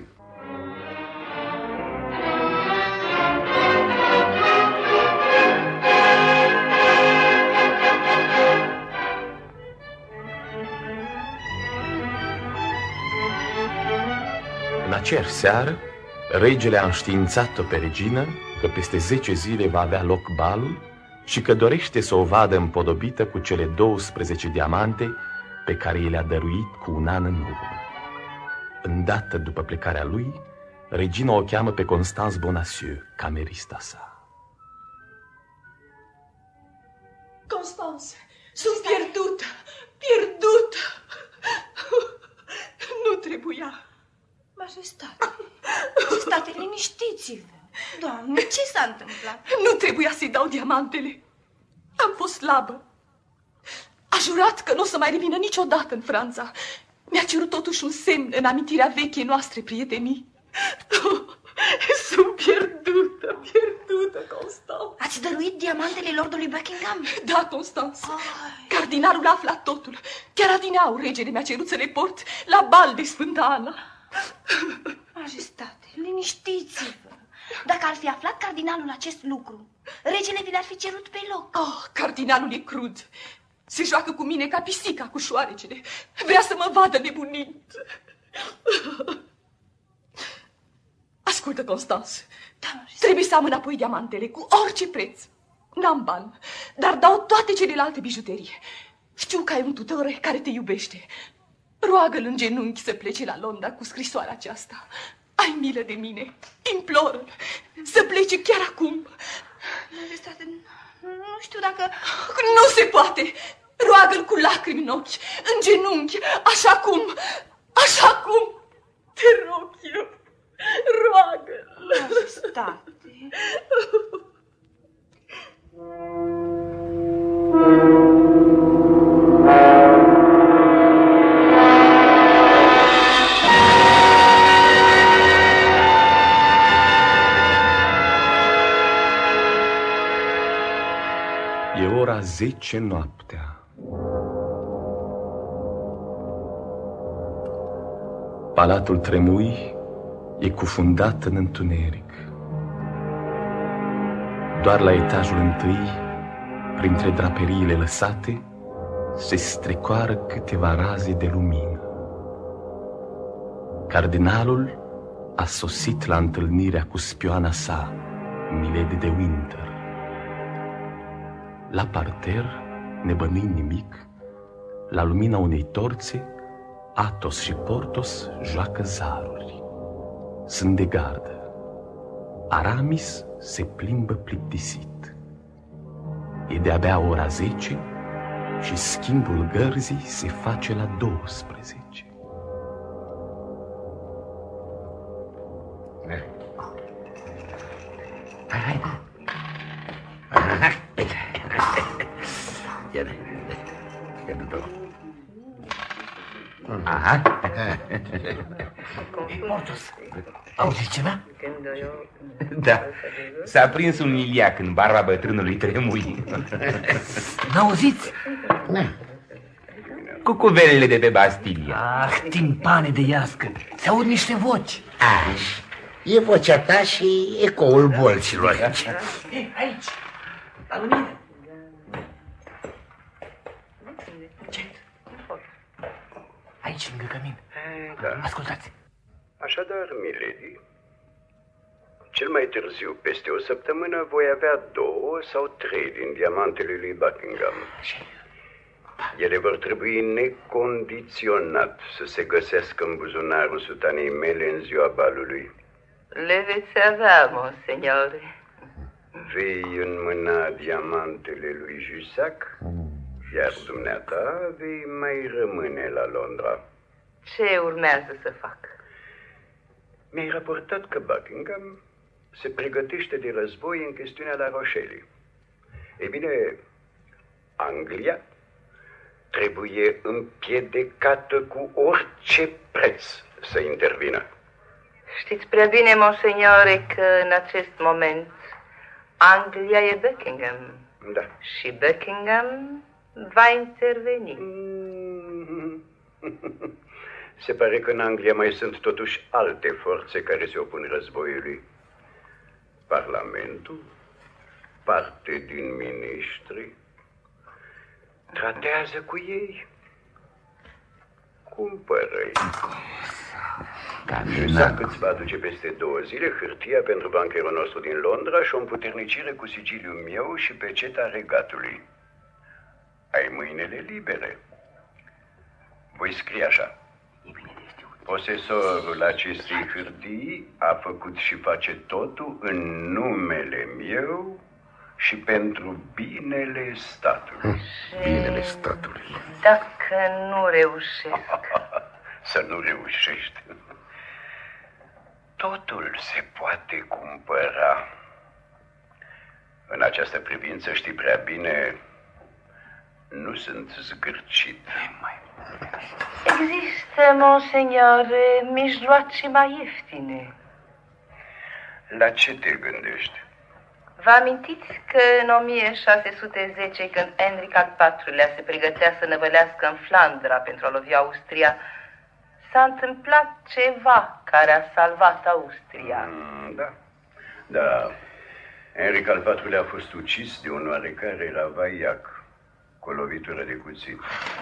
aceeași seară, regele a înștiințat-o pe regină că peste 10 zile va avea loc balul și că dorește să o vadă împodobită cu cele 12 diamante pe care i le-a dăruit cu un an în urmă. Îndată după plecarea lui, regina o cheamă pe Constance Bonacieux, camerista sa. Constance, sunt pierdută, pierdută. Nu trebuia. Majestate, liniștiți-vă. Doamne, ce s-a întâmplat? Nu trebuia să-i dau diamantele. Am fost slabă. A jurat că nu o să mai revină niciodată în Franța. Mi-a cerut totuși un semn în amintirea vechei noastre prietenii. Sunt pierdută, Constance. Ați dăruit diamantele lordului Buckingham? Da, Constance. Cardinalul a aflat totul. Chiar adineauri regele mi-a cerut să le port la bal de Sfânta Ana. Majestate, liniștiți-vă. Dacă ar fi aflat cardinalul acest lucru, regele vi l-ar fi cerut pe loc. Cardinalul e crud. Se joacă cu mine ca pisica cu șoarecele. Vrea să mă vadă nebunind. Ascultă, Constance. Trebuie să am înapoi diamantele cu orice preț. N-am bani, dar dau toate celelalte bijuterii. Știu că ai un tutore care te iubește. Roagă-l în genunchi să plece la Londra cu scrisoarea aceasta. Ai milă de mine. Imploră-l să plece chiar acum. Majestate, nu știu dacă... Nu se poate. Roagă-l cu lacrimi în ochi, în genunchi, așa cum. Te rog eu. Roagă-l. Majestate. E ora 10 noaptea. Palatul Tremui e cufundat în întuneric. Doar la etajul întâi, printre draperiile lăsate, se strecoară câteva raze de lumină. Cardinalul a sosit la întâlnirea cu spioana sa, Milady de Winter. La parter, nebănuind nimic, la lumina unei torțe, Athos și Porthos joacă zaruri. Sunt de gardă. Aramis se plimbă plictisit. E de-abia ora 10 și schimbul gărzii se face la 12. Aha. Porthos, auzi ceva? Da, s-a prins un iliac în barba bătrânului Tremui. N-auziți? Cu cuvelele de pe Bastilia. Timpane de iască, se aud niște voci. E vocea ta și ecoul bolților. Aici, la lumină. Aici, lângă cămin. Da. Ascultați. Așadar, milady, cel mai târziu, peste o săptămână, voi avea 2 sau 3 din diamantele lui Buckingham. Ele vor trebui necondiționat să se găsească în buzunarul sutanei mele în ziua balului. Le veți avea, monseigneur. Vei înmâna diamantele lui Jussac, iar dumneata vei mai rămâne la Londra. Ce urmează să fac? Mi-ai raportat că Buckingham se pregătește de război în chestiunea La Rochelle. Ei bine, Anglia trebuie împiedicată cu orice preț să intervină. Știți prea bine, monseigneur, că în acest moment Anglia e Buckingham. Da. Și Buckingham va interveni. Se pare că în Anglia mai sunt totuși alte forțe care se opun războiului. Parlamentul, parte din miniștri, tratează cu ei. Cumpără-i. Jussac îți va aduce peste 2 zile hârtia pentru bancherul nostru din Londra și o împuternicire cu sigiliul meu și peceta regatului. Ai mâinile libere. Voi scrie așa. Posesorul acestei hârtii a făcut și face totul în numele meu și pentru binele statului. Binele statului. Dacă nu reușesc. Să nu reușești. Totul se poate cumpăra. În această privință, știi prea bine, nu sunt zgârcit. Există, monseigneur, mijloace mai ieftine. La ce te gândești? Vă amintiți că în 1610, când Henric al IV-lea se pregătea să năvălească în Flandra pentru a lovi Austria, s-a întâmplat ceva care a salvat Austria? Da. Da. Henric al IV-lea a fost ucis de un oarecare Ravaillac cu o lovitură de cuțit.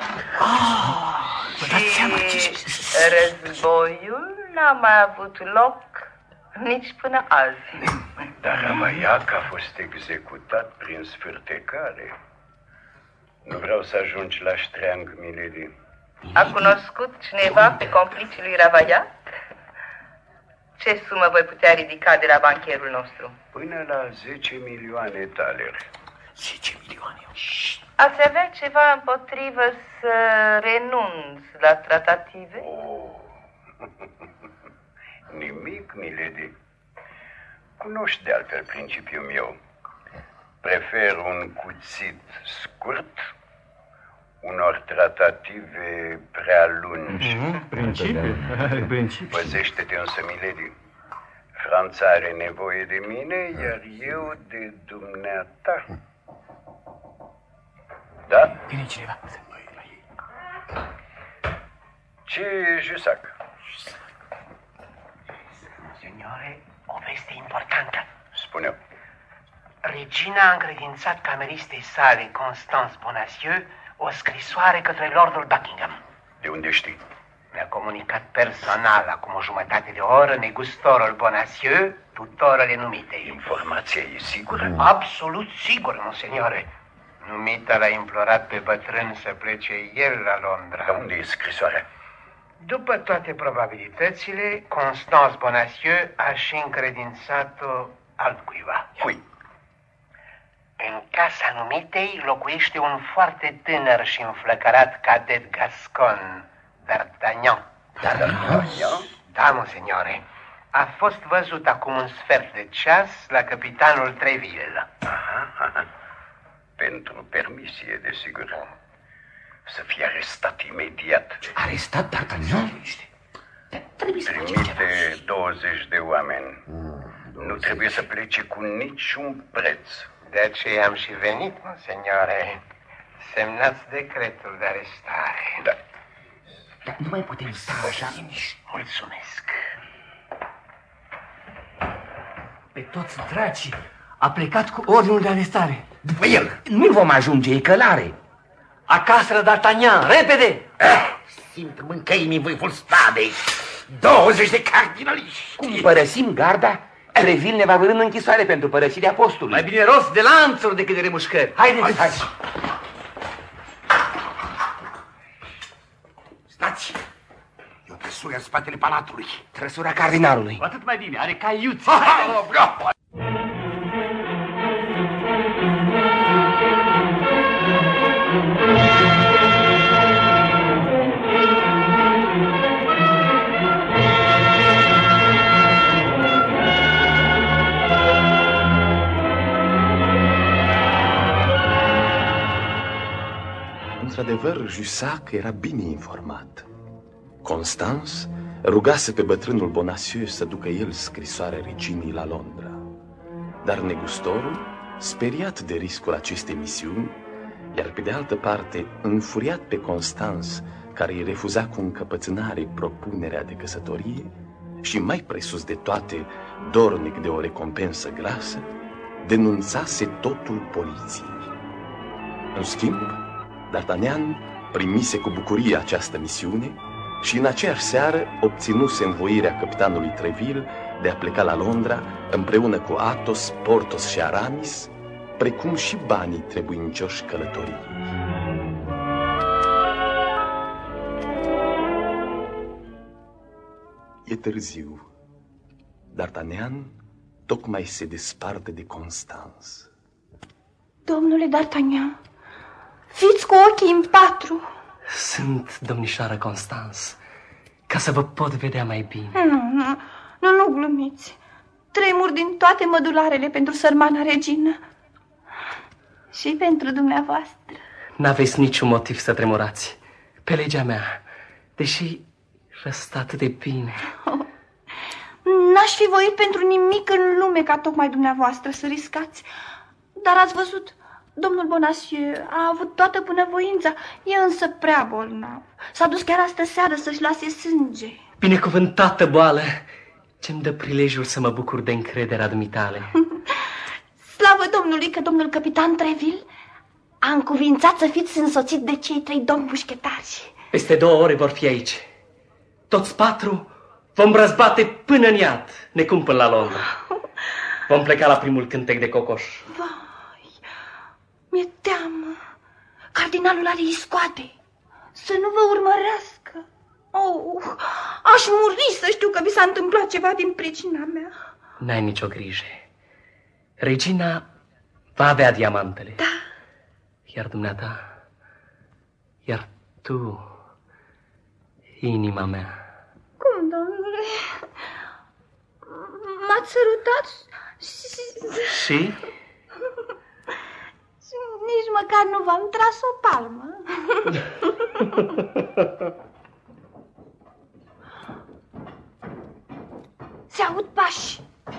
Și războiul n-a mai avut loc nici până azi. Dar Ravaillac a fost executat prin sfârtecare. Nu vreau să ajungi la ștreang, milady. A cunoscut cineva pe complicii lui Ravaillac? Ce sumă voi putea ridica de la bancherul nostru? Până la 10 milioane taleri. 10 milioane? Ați avea ceva împotrivă să renunț la tratative? Nimic, milady. Cunoști de altfel principiul meu. Prefer un cuțit scurt unor tratative prea lungi. Principiu. Păzește-te însă, milady. Franța are nevoie de mine, iar eu de dumneata. Da? Vine cineva. Ce, Jussac? Signore, o veste importantă. Spune-o. Regina a încredințat cameristei sale, Constance Bonacieux, o scrisoare către Lordul Buckingham. De unde știi? Mi-a comunicat personal, acum o jumătate de oră, negustorul Bonacieux, tutorele numite. Informația e sigură? Absolut sigur, monseignore. Numita l-a implorat pe bătrân să plece el la Londra. Dar unde e scrisoarea? După toate probabilitățile, Constance Bonacieux a și încredințat-o altcuiva. Cui? În casa numitei locuiește un foarte tânăr și înflăcărat cadet gascon, D'Artagnan. D'Artagnan? Da, monseignore. A fost văzut acum un sfert de ceas la capitanul Treville. Aha. Pentru permisie, desigur. Să fie arestat imediat. Arestat D'Artagnan? Trimite 20 de oameni. Nu trebuie să plece cu niciun preț. De aceea am și venit, monseignore. Semnați decretul de arestare. Da. Dar nu mai putem sta așa. Mulțumesc. Pe toți dracii a plecat cu ordinul de arestare. După el. Nu vom ajunge, e călare. Acasă la D'Artagnan, repede! Simt mâncăimii vârful spadei. 20 de cardinaliști. Cum părăsim garda, Treville ne va vârâ în închisoare pentru părăsirea postului. Mai bine rost de lanțuri decât de remușcări. Haideți! Hai. Stați! E o trăsură în spatele palatului. Trăsura cardinalului. Cu atât mai bine, are caiuți. Într-adevăr, Jussac era bine informat. Constance rugase pe bătrânul Bonacieux să ducă el scrisoarea reginei la Londra. Dar negustorul, speriat de riscul acestei misiuni, iar pe de altă parte înfuriat pe Constance, care îi refuza cu încăpățânare propunerea de căsătorie și mai presus de toate dornic de o recompensă grasă, denunțase totul poliției. În schimb, D'Artagnan primise cu bucurie această misiune Și în aceeași seară obținuse învoirea capitanului Treville de a pleca la Londra împreună cu Athos, Porthos și Aramis, precum și banii trebuincioși călătorii. E târziu. D'Artagnan tocmai se desparte de Constance. Domnule D'Artagnan, fiți cu ochii în patru. Sunt domnișoara Constance, ca să vă pot vedea mai bine. Nu glumiți. Tremur din toate mădularele pentru sărmana regină. Și pentru dumneavoastră. N-aveți niciun motiv să tremurați. Pe legea mea, deși vă stă atât de bine. N-aș fi voit pentru nimic în lume ca tocmai dumneavoastră să riscați. Dar ați văzut, domnul Bonacieux a avut toată bunăvoința. E însă prea bolnav. S-a dus chiar astă seară să-și lase sânge. Binecuvântată boală, ce-mi dă prilejul să mă bucur de încrederea dumitale. Slavă Domnului că domnul capitan Treville a încuvințat să fiți însoțit de cei 3 domni mușchetari. Peste 2 ore vor fi aici. Toți 4 vom răzbate până în iad, necum până la Londra. Vom pleca la primul cântec de cocoș. Vai, mi-e teamă. Cardinalul are iscoate. Să nu vă urmărească. Oh, aș muri să știu că vi s-a întâmplat ceva din pricina mea. N-ai nicio grijă. Regina va avea diamantele. Da. Iar dumneata, iar tu, inima mea. Cum, domnule? M-ați sărutat și? Nici măcar nu v-am tras o palmă. Se aud pași.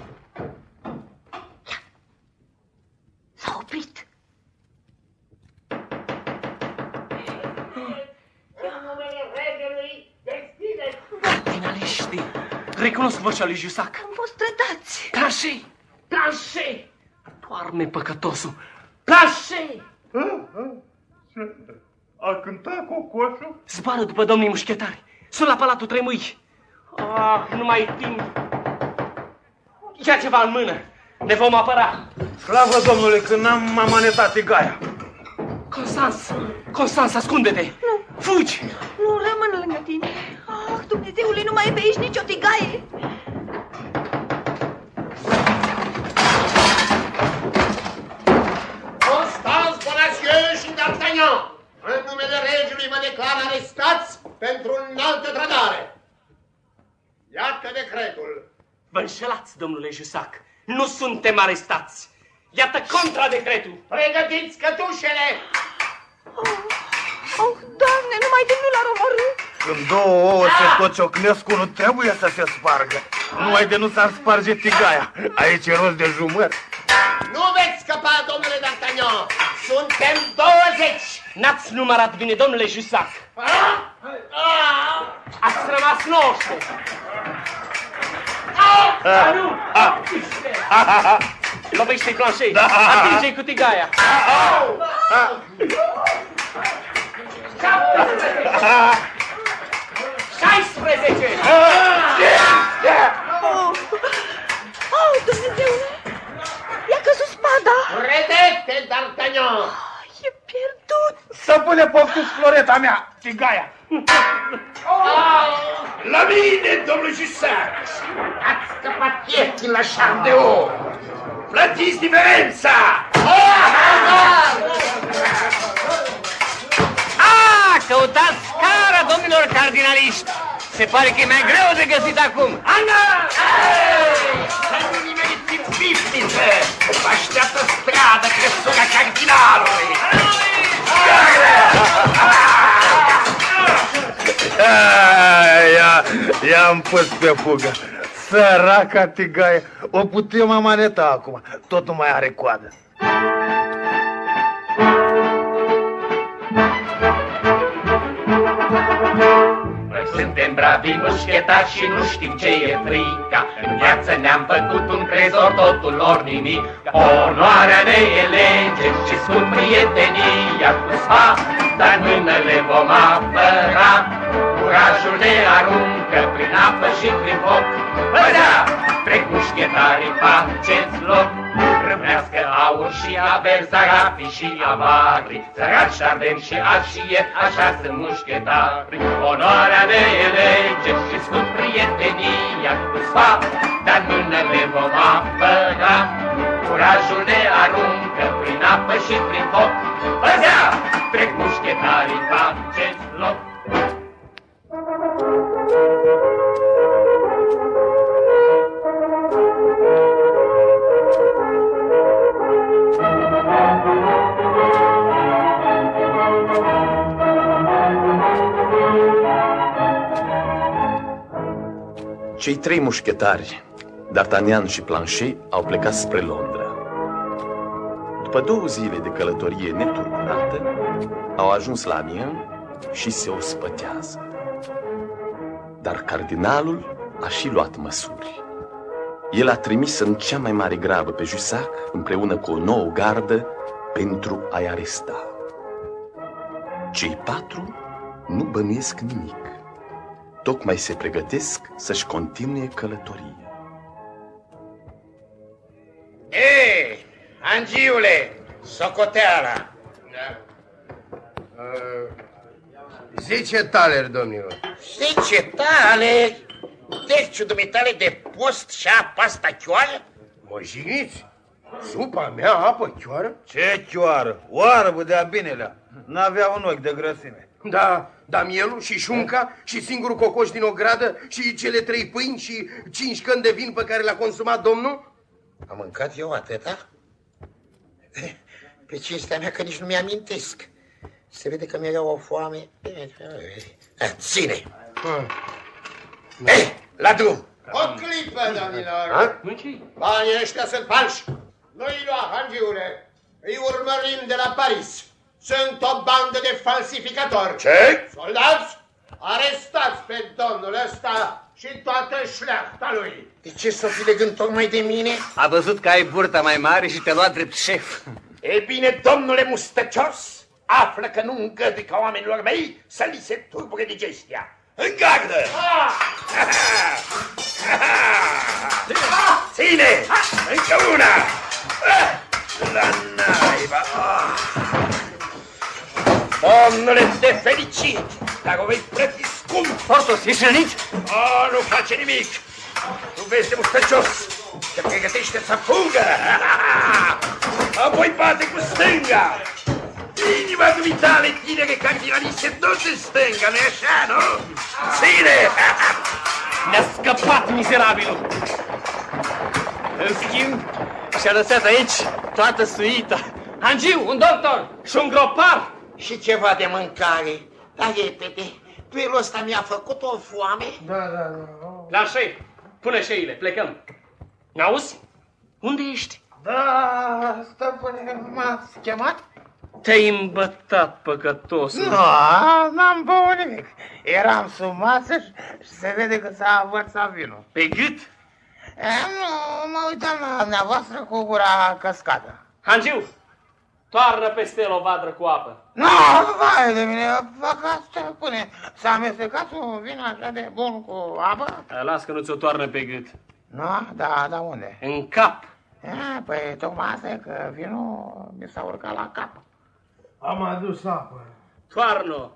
S-a oprit. Cardinaliștii, recunosc vocea lui Jussac. Am fost trădați. Planchet! Planchet! Doarme păcătosul! Planchet! A cântat cocoșul? Zboară după domnii mușchetari. Sunt la Palatul Tremui. Nu mai e timp. Ia ceva în mână. Ne vom apăra. Slavă Domnule că n-am amanetat tigaia. Constans, ascunde-te. Nu. Fugi. Nu, rămân lângă tine. Dumnezeule, nu mai e pe aici nicio tigaie. Constance, Bonacieux și D'Artagnan, în numele regelui vă declar arestați pentru înaltă trădare. Iată decretul. Vă înșelați, domnule Jussac. Nu suntem arestați. Iată contradecretul. Pregătiți cătușele! Doamne, numai de nu l-ar omorâ. Când 2 ouă se tot ciocnesc, unul trebuie să se spargă. Numai de nu s-ar sparge tigaia. Aici e rost de jumăr. Nu veți scăpa, domnule D'Artagnan. Suntem 20. N-ați numărat bine, domnule Jussac. Ați rămas 19. Lovește-i, Planchet. Atinge-i cu tigaia. 16! Dumnezeule! I-a căzut spada! Redete, D'Artagnan! E pierdut! Să pune poftiți floreta mea, tigaia! La mine, domnul Jussac! Ați scăpat ieftin la șar de ou! Plătiți diferența! Căutați scara, domnilor cardinaliști! Se pare că e mai greu de găsit acum! Ana! Să nu nimeriți piftiță! Vă așteaptă stradă cresura cardinalului! I-am pus pe fugă. Săraca tigaie. O putem amaneta acum. Tot nu mai are coadă. Noi suntem bravi mușchetari și nu știm ce e frica. În viață ne-am făcut un trezor, totul ori nimic. Onoarea ne e lege și scund prietenia cu sfa, dar mână le vom apăra. curajul ne aruncă prin apă și prin foc. Pădea, trec mușchetarii, faceți loc. Râvnească aur și averi, zarafii și avari, săraci, ardeni și arșie, așa sunt mușchetarii. Onoarea ne e lege și sfânt prietenia cu sfat, dar mână le vom apăra. Curajul ne aruncă prin apă și prin foc. Pădea, trec mușchetarii, faceți loc. Cei 3 mușchetari, D'Artagnan și Planchet, au plecat spre Londra. După 2 zile de călătorie neturburată, au ajuns la Amiens și se ospătează. Dar cardinalul a și luat măsuri. El a trimis în cea mai mare grabă pe Jussac împreună cu o nouă gardă pentru a-i aresta. Cei 4 nu bănuiesc nimic. Tocmai se pregătesc să-și continue călătoria. Ei, Angiule, socoteala! 10 taleri, domnilor. 10 taleri? Deci, dumitale de post și apă asta chioară? Mă jigniți? Supa mea apă chioară? Ce chioară? Oarbă de-a binelea. N-avea un ochi de grăsime. Da, mielul și șunca și singurul cocoș din ogradă și cele 3 pâini și 5 căni de vin pe care le-a consumat domnul? Am mâncat eu atâta? Pe cinstea mea că nici nu mi-amintesc. Se vede că mi-era o foame. Ține! La drum! O clipă, domnilor! Banii ăștia sunt falși! Nu-i lua, Hangiule! Îi urmărim de la Paris! Sunt o bandă de falsificatori! Ce? Soldați, arestați pe domnul ăsta și toată șleachta lui! De ce s-o fi legând tocmai de mine? A văzut că ai burta mai mare și te-a luat drept șef. E bine, domnule mustăcios, află că nu îngădui ca oamenilor mei să li se turbure digestia. În gardă! Ține! Încă una! La naiba! Domnule, te felicit, dar o vei plăti scump! Portos, ești rănit? Nu face nimic! Tu vezi de mustăcios, se pregătește să fugă! Apoi bate cu stânga! Inima dumitale, tinere cardinaliste, tot în stânga, nu-i așa, nu? Ține! Ne-a scăpat, mizerabilul! În schimb, și-a lăsat aici toată suita. Angiu, un doctor și un gropar! Și ceva de mâncare. Dar repede, duelul ăsta mi-a făcut o foame. Da. Planchet, pune șeile, plecăm. N-auzi? Unde ești? Da, stăpâne, m-ați chemat? Te-ai îmbătat, păcătos. Nu, n-am băut nimic. Eram sub masă și se vede că s-a avărsat vinul. Pe gât? Nu, mă uitam la dumneavoastră cu gura căscată. Hangiu, toarnă peste el o vadră cu apă. Nu, vai de mine, păcat, stăpâne, s-a amestecat un vin așa de bun cu apă? Las că nu ți-o toarnă pe gât. Nu, da, unde? În cap. Păi tocmai asta e că vinul mi s-a urcat la cap. Am adus apă. Toarnă.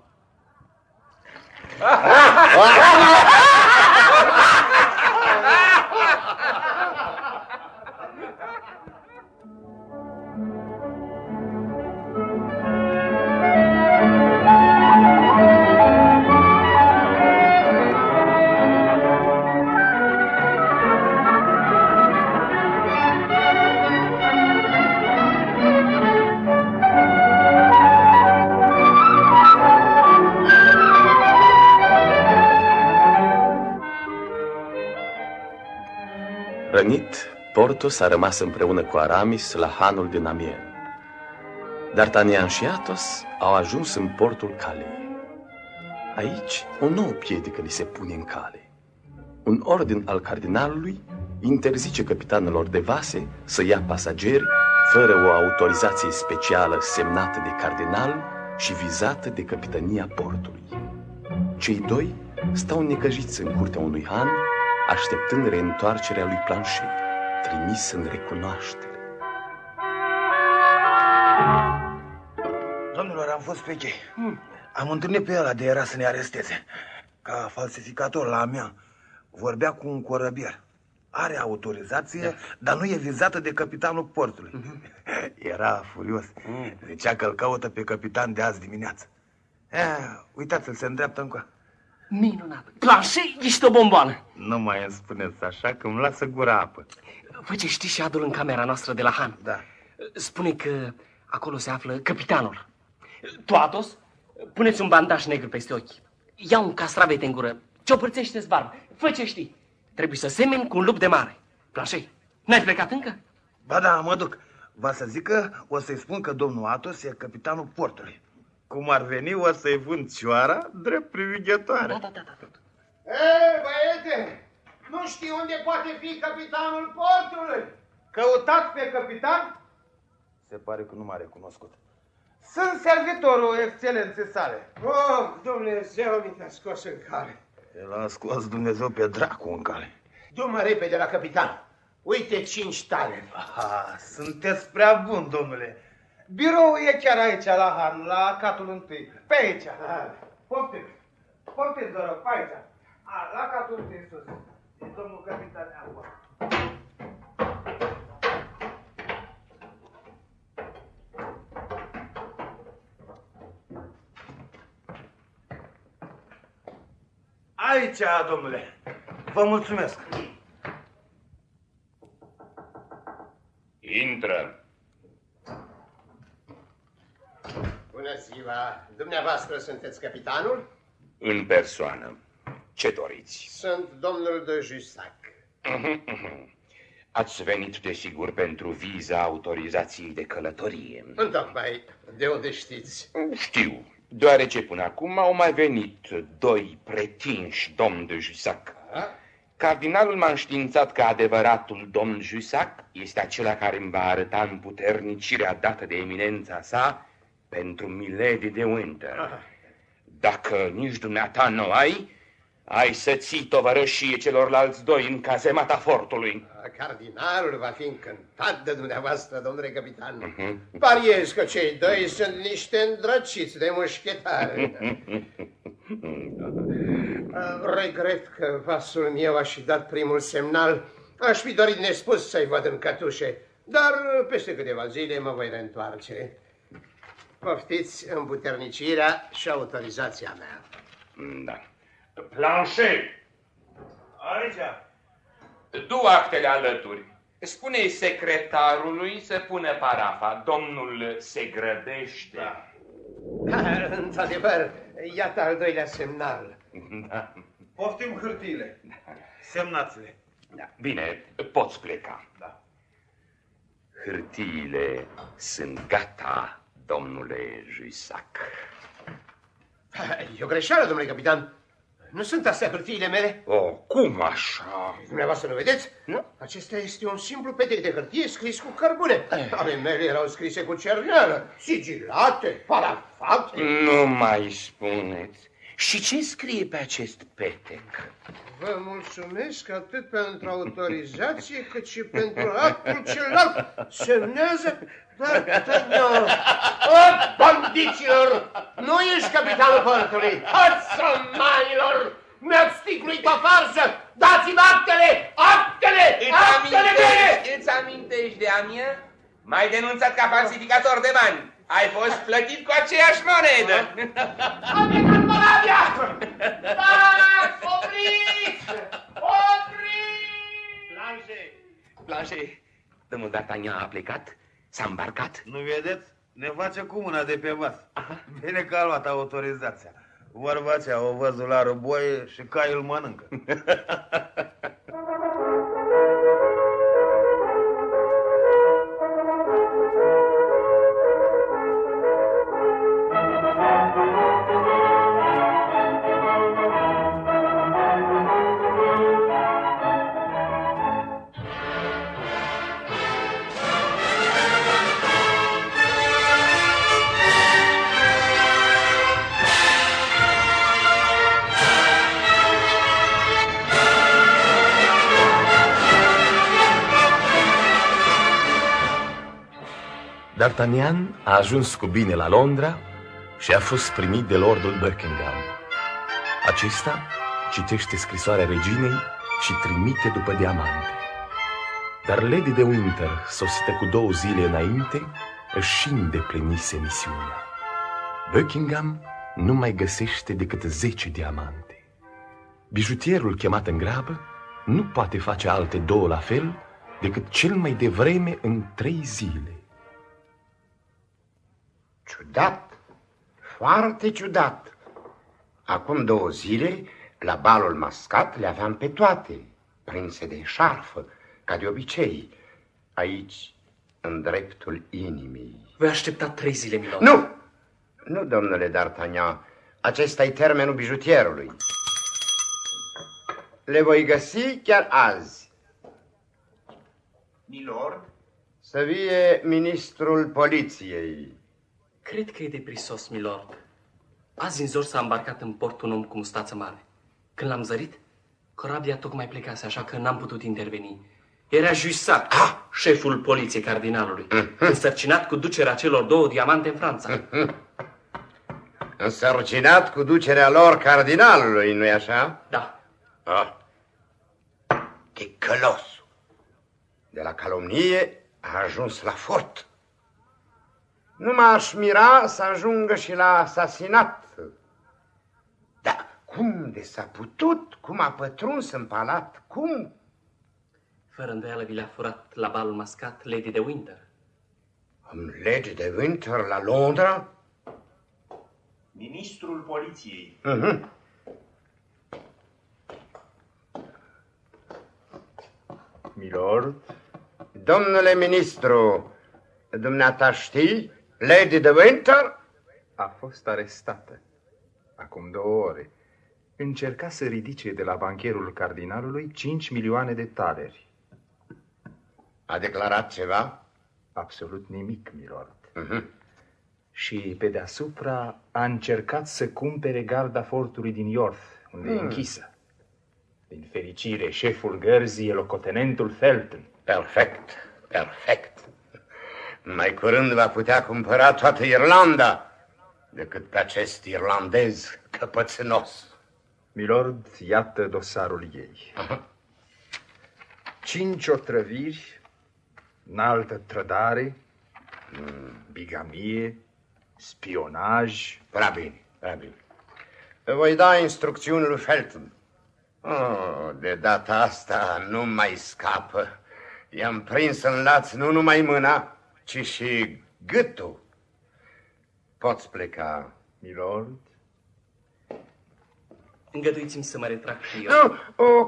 Rănit, Porthos a rămas împreună cu Aramis la hanul din Amiens. D'Artagnan și Athos au ajuns în portul Calais. Aici, o nouă piedică li se pune în cale. Un ordin al cardinalului interzice capitanelor de vase să ia pasageri fără o autorizație specială semnată de cardinal și vizată de capitania portului. Cei 2 stau necăjiți în curtea unui han, așteptând reîntoarcerea lui Planchet, trimis în recunoaștere. Domnilor, am fost pe chei. Am întâlnit pe ăla de era să ne aresteze. Ca falsificator la mea. Vorbea cu un corăbier. Are autorizație, dar nu e vizată de capitanul portului. Era furios. Zicea că îl caută pe capitan de azi dimineață. Uitați-l, se îndreaptă încoa. Minunat. Planchet, ești o bomboană. Nu mai îmi spuneți așa, că îmi lasă gura apă. Fă ce știi și adu-l în camera noastră de la Han. Da. Spune că acolo se află capitanul. Tu, Athos, puneți un bandaj negru peste ochi. Ia un castravete în gură. Ciopărțește-ți barbă. Fă ce știi. Trebuie să semeni cu un lup de mare. Planchet, n-ai plecat încă? Ba da, mă duc. Va să zic că o să-i spun că domnul Athos e capitanul portului. Cum ar veni, o să-i vând cioara drept privighetoare. Da. Băiete, nu știi unde poate fi capitanul portului? Căutați pe capitan? Se pare că nu m-a recunoscut. Sunt servitorul excelenței sale. Oh, Dumnezeu mi te-a scos în cale. El a scos Dumnezeu pe dracu în cale. Du-mă repede la capitan. Uite 5 talent. Sunteți prea bun, domnule. Biroul e chiar aici, la Han, la catul întâi. Pe aici. Poftiți. Poftiți, vă rog, pe aici. La catul întâi sus. E domnul capitan acolo. Aici, domnule. Vă mulțumesc. Intră. Bună ziua. Dumneavoastră sunteți capitanul? În persoană. Ce doriți? Sunt domnul de Jussac. Ați venit, desigur, pentru viza autorizației de călătorie. Întocmai, de unde știți? Știu, deoarece până acum au mai venit 2 pretinși domni de Jussac. Cardinalul m-a înștiințat că adevăratul domn Jussac este acela care îmi va arăta împuternicirea dată de eminența sa pentru Milady de Winter. Dacă nici dumneata nu ai să ții tovărășie celorlalți 2 în cazemata fortului. Cardinalul va fi încântat de dumneavoastră, domnule capitan. Pariez că cei 2 sunt niște îndrăciți de mușchetari. Regret că vasul meu a și dat primul semnal. Aș fi dorit nespus să-i văd în cătușe, dar peste câteva zile mă voi reîntoarce. Poftiți împuternicirea și autorizația mea. Da. Planchet! Aici. Du actele alături. Spune-i secretarului să pună parafa. Domnul se grăbește. Într-adevăr, iată al 2-lea semnal. Da. Poftim hârtiile. Semnați-le. Da. Bine, poți pleca. Da. Hârtiile sunt gata, domnule Jussac. E o greșeală, domnule capitan. Nu sunt astea hârtiile mele? Oh, cum așa? Dumneavoastră nu vedeți? Nu. Acesta este un simplu petec de hârtie scris cu cărbune. Ale mele erau scrise cu cerneală, sigilate, parafate. Nu mai spuneți. Și ce scrie pe acest petec? Vă mulțumesc atât pentru autorizație, cât și pentru actul celălalt. Semnează D'Artagnan. O, bandiților! Nu ești capitanul portului! Hățămanilor! Mi-ați sticluit o farsă! Dați-mi actele! Actele! Actele mele! Îți amintești de a mea? M-ai denunțat ca falsificator de bani. Ai fost plătit cu aceeași monedă. Am plecat Moravia! Stați! Opriți! Opriți! Planchet, domnul D'Artagnan a plecat? S-a îmbarcat? Nu vedeți? Ne face cu mâna de pe vas. Bine că a luat autorizația. Vorba aceea, o văzul la răboie și cai îl mănâncă. D'Artagnan a ajuns cu bine la Londra și a fost primit de lordul Buckingham. Acesta citește scrisoarea reginei și trimite după diamante. Dar Lady de Winter, sosită cu 2 zile înainte, își și îndeplinise misiunea. Buckingham nu mai găsește decât 10 diamante. Bijutierul chemat în grabă nu poate face alte 2 la fel decât cel mai devreme în 3 zile. Ciudat, foarte ciudat. Acum 2 zile, la balul mascat, le aveam pe toate, prinse de șarfă, ca de obicei. Aici, în dreptul inimii. Voi aștepta 3 zile, milord. Nu! Nu, domnule D'Artagnan. Acesta-i termenul bijutierului. Le voi găsi chiar azi. Milord? Să vie ministrul poliției. Cred că e deprisos, milord. Azi în zor s-a îmbarcat în port un om cu mustață mare. Când l-am zărit, corabia tocmai plecase, așa că n-am putut interveni. Era Jussac, șeful poliției cardinalului, însărcinat cu ducerea celor 2 diamante în Franța. Însărcinat cu ducerea lor cardinalului, nu-i așa? Da. Ticălosul. De la calomnie a ajuns la furt. Nu m-aș mira să ajungă și la asasinat. Dar cum de s-a putut? Cum a pătruns în palat? Cum? Fără îndoială vi le-a furat la balul mascat Lady de Winter. Lady de Winter la Londra? Ministrul poliției. Milord? Domnule ministru, dumneata știi? Lady de Winter? A fost arestată acum 2 ore. Încerca să ridice de la bancherul cardinalului 5 milioane de taleri. A declarat ceva? Absolut nimic, milord. Și pe deasupra a încercat să cumpere garda fortului din York, unde e închisă. Din fericire, șeful gărzii e locotenentul Felton. Perfect, perfect. Mai curând va putea cumpăra toată Irlanda decât pe acest irlandez căpățânos. Milord, iată dosarul ei. 5 otrăviri, înaltă trădare, bigamie, spionaj. Prea bine, prea bine. Voi da instrucțiuni lui Felton. De data asta nu mai scapă. I-am prins în laț nu numai mâna, ci și gâtul. Poți pleca, milord? Îngăduiți-mi să mă retrag și eu. Nu,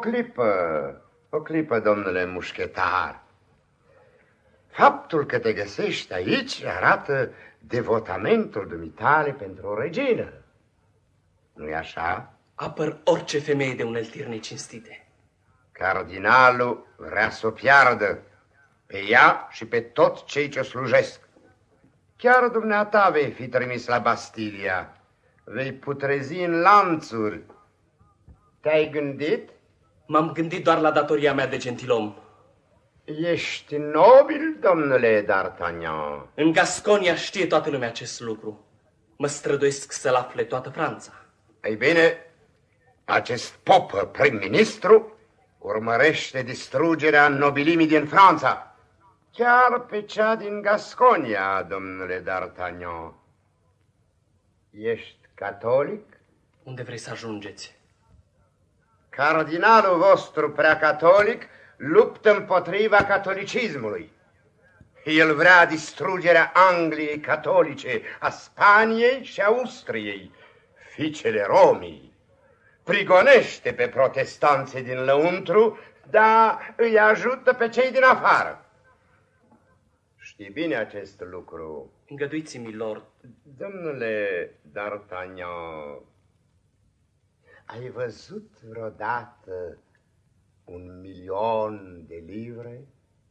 o clipă, domnule mușchetar. Faptul că te găsești aici arată devotamentul dumitale pentru o regină. Nu-i așa? Apăr orice femeie de uneltiri necinstite. Cardinalul vrea să o piardă, pe ea și pe toți cei ce slujesc. Chiar dumneata vei fi trimis la Bastilia. Vei putrezi în lanțuri. Te-ai gândit? M-am gândit doar la datoria mea de gentilom. Ești nobil, domnule D'Artagnan. În Gasconia știe toată lumea acest lucru. Mă străduiesc să-l afle toată Franța. Ei bine, acest popă prim-ministru urmărește distrugerea nobilimii din Franța. Chiar pe cea din Gasconia, domnule D'Artagnan. Ești catolic? Unde vrei să ajungeți? Cardinalul vostru prea catolic luptă împotriva catolicismului. El vrea distrugerea Angliei catolice, a Spaniei și Austriei, fiicele Romii. Prigonește pe protestanții din lăuntru, dar îi ajută pe cei din afară. Știi bine acest lucru. Îngăduiți-mi, lord. Domnule D'Artagnan, ai văzut vreodată 1.000.000 de livre?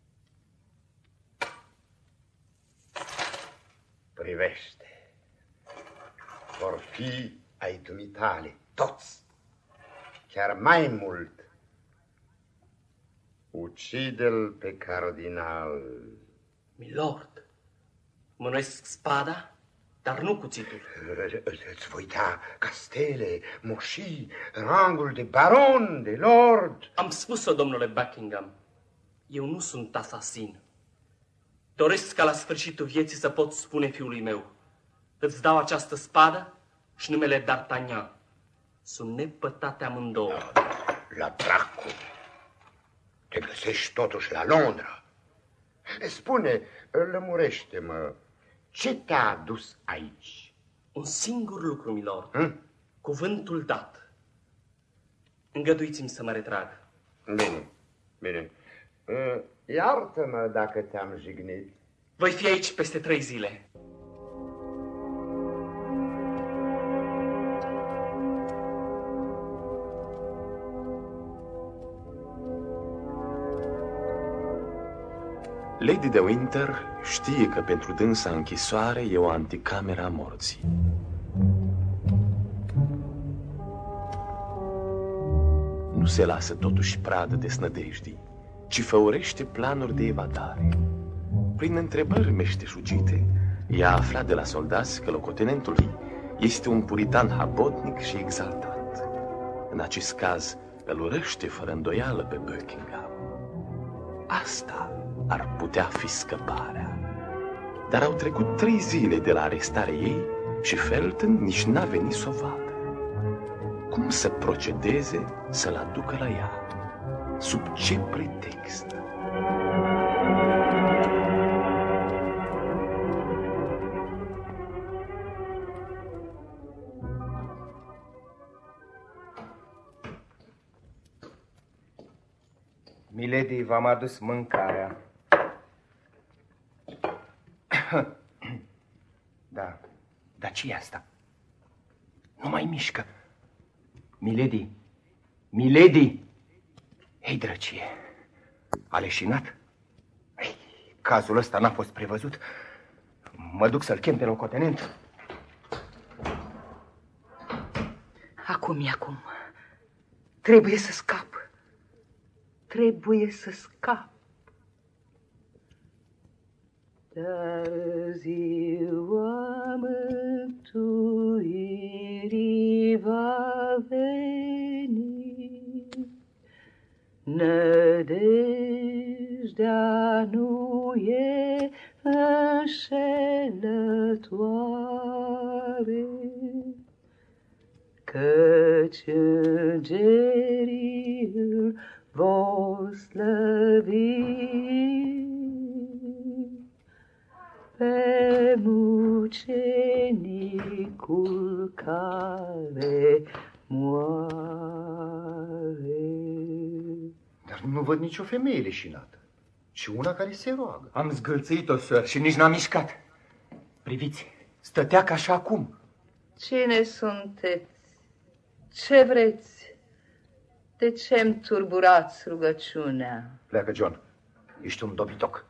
Privește. Vor fi ai dumitale, toți. Chiar mai mult. Ucide-l pe cardinal. Milord, Mânuiesc spada, dar nu cuțitul. Îți voi da castele, moșii, rangul de baron, de lord. Am spus-o, domnule Buckingham. Eu nu sunt asasin. Doresc ca la sfârșitul vieții să pot spune fiului meu: îți dau această spadă și numele D'Artagnan. Sunt nepătate amândouă. La dracu! Te găsești totuși la Londra. Spune, lămurește-mă, ce te-a adus aici? Un singur lucru, milord. Cuvântul dat. Îngăduiți-mi să mă retrag. Bine, bine. Iartă-mă dacă te-am jignit. Voi fi aici peste 3 zile. Lady de Winter știe că pentru dânsa închisoare e o anticameră a morții. Nu se lasă totuși pradă de snădejdii, ci făurește planuri de evadare. Prin întrebări meșteșugite, ea afla de la soldați că locotenentul ei este un puritan habotnic și exaltat. În acest caz, îl urăște fără îndoială pe Buckingham. Asta ar putea fi scăparea. Dar au trecut 3 zile de la arestarea ei și Felton nici n-a venit să o vadă. Cum să procedeze să-l aducă la ea? Sub ce pretext? Milady, v-am adus mâncarea. Da. Dar ce-i asta? Nu mai mișcă. Milady! Milady! Ei, drăcie! A leșinat? Ei, cazul ăsta n-a fost prevăzut. Mă duc să-l chem pe locotenent. Acum e acum. Trebuie să scap. Trebuie să scap. Dar ziua mântuirii va veni, nădejdea nu e înșelătoare, căci îngerii îl vor slăvi. Pe mucenicul care moare. Dar nu văd nicio femeie leșinată, ci una care se roagă. Am zgâlțit-o, sir, și nici n-a mișcat. Priviți, stătea ca și acum. Cine sunteți? Ce vreți? De ce-mi turburați rugăciunea? Pleacă, John. Ești un dobitoc.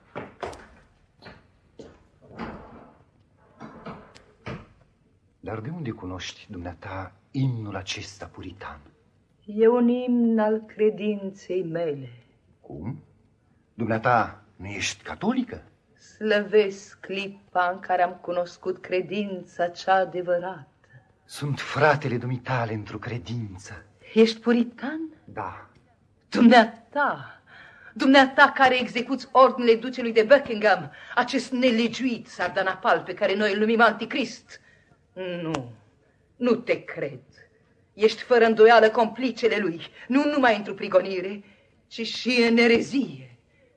Dar de unde cunoști, dumneata, imnul acesta puritan? E un imn al credinței mele. Cum? Dumneata, nu ești catolică? Slăvesc clipa în care am cunoscut credința cea adevărată. Sunt fratele dumitale într-o credință. Ești puritan? Da. Dumneata care execuți ordinele ducelui de Buckingham, acest nelegiuit sardanapal pe care noi îl numim anticrist. Nu te cred. Ești fără îndoială complicele lui, nu numai într-o prigonire, ci și în erezie.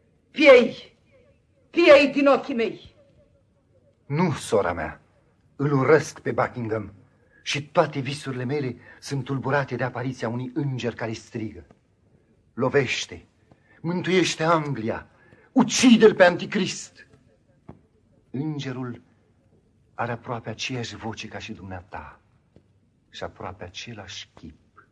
Piei din ochii mei. Nu, sora mea, îl urăsc pe Buckingham și toate visurile mele sunt tulburate de apariția unui înger care strigă: lovește, mântuiește Anglia, ucide-l pe anticrist. Îngerul are aproape aceeași voce ca și dumneata și aproape același chip.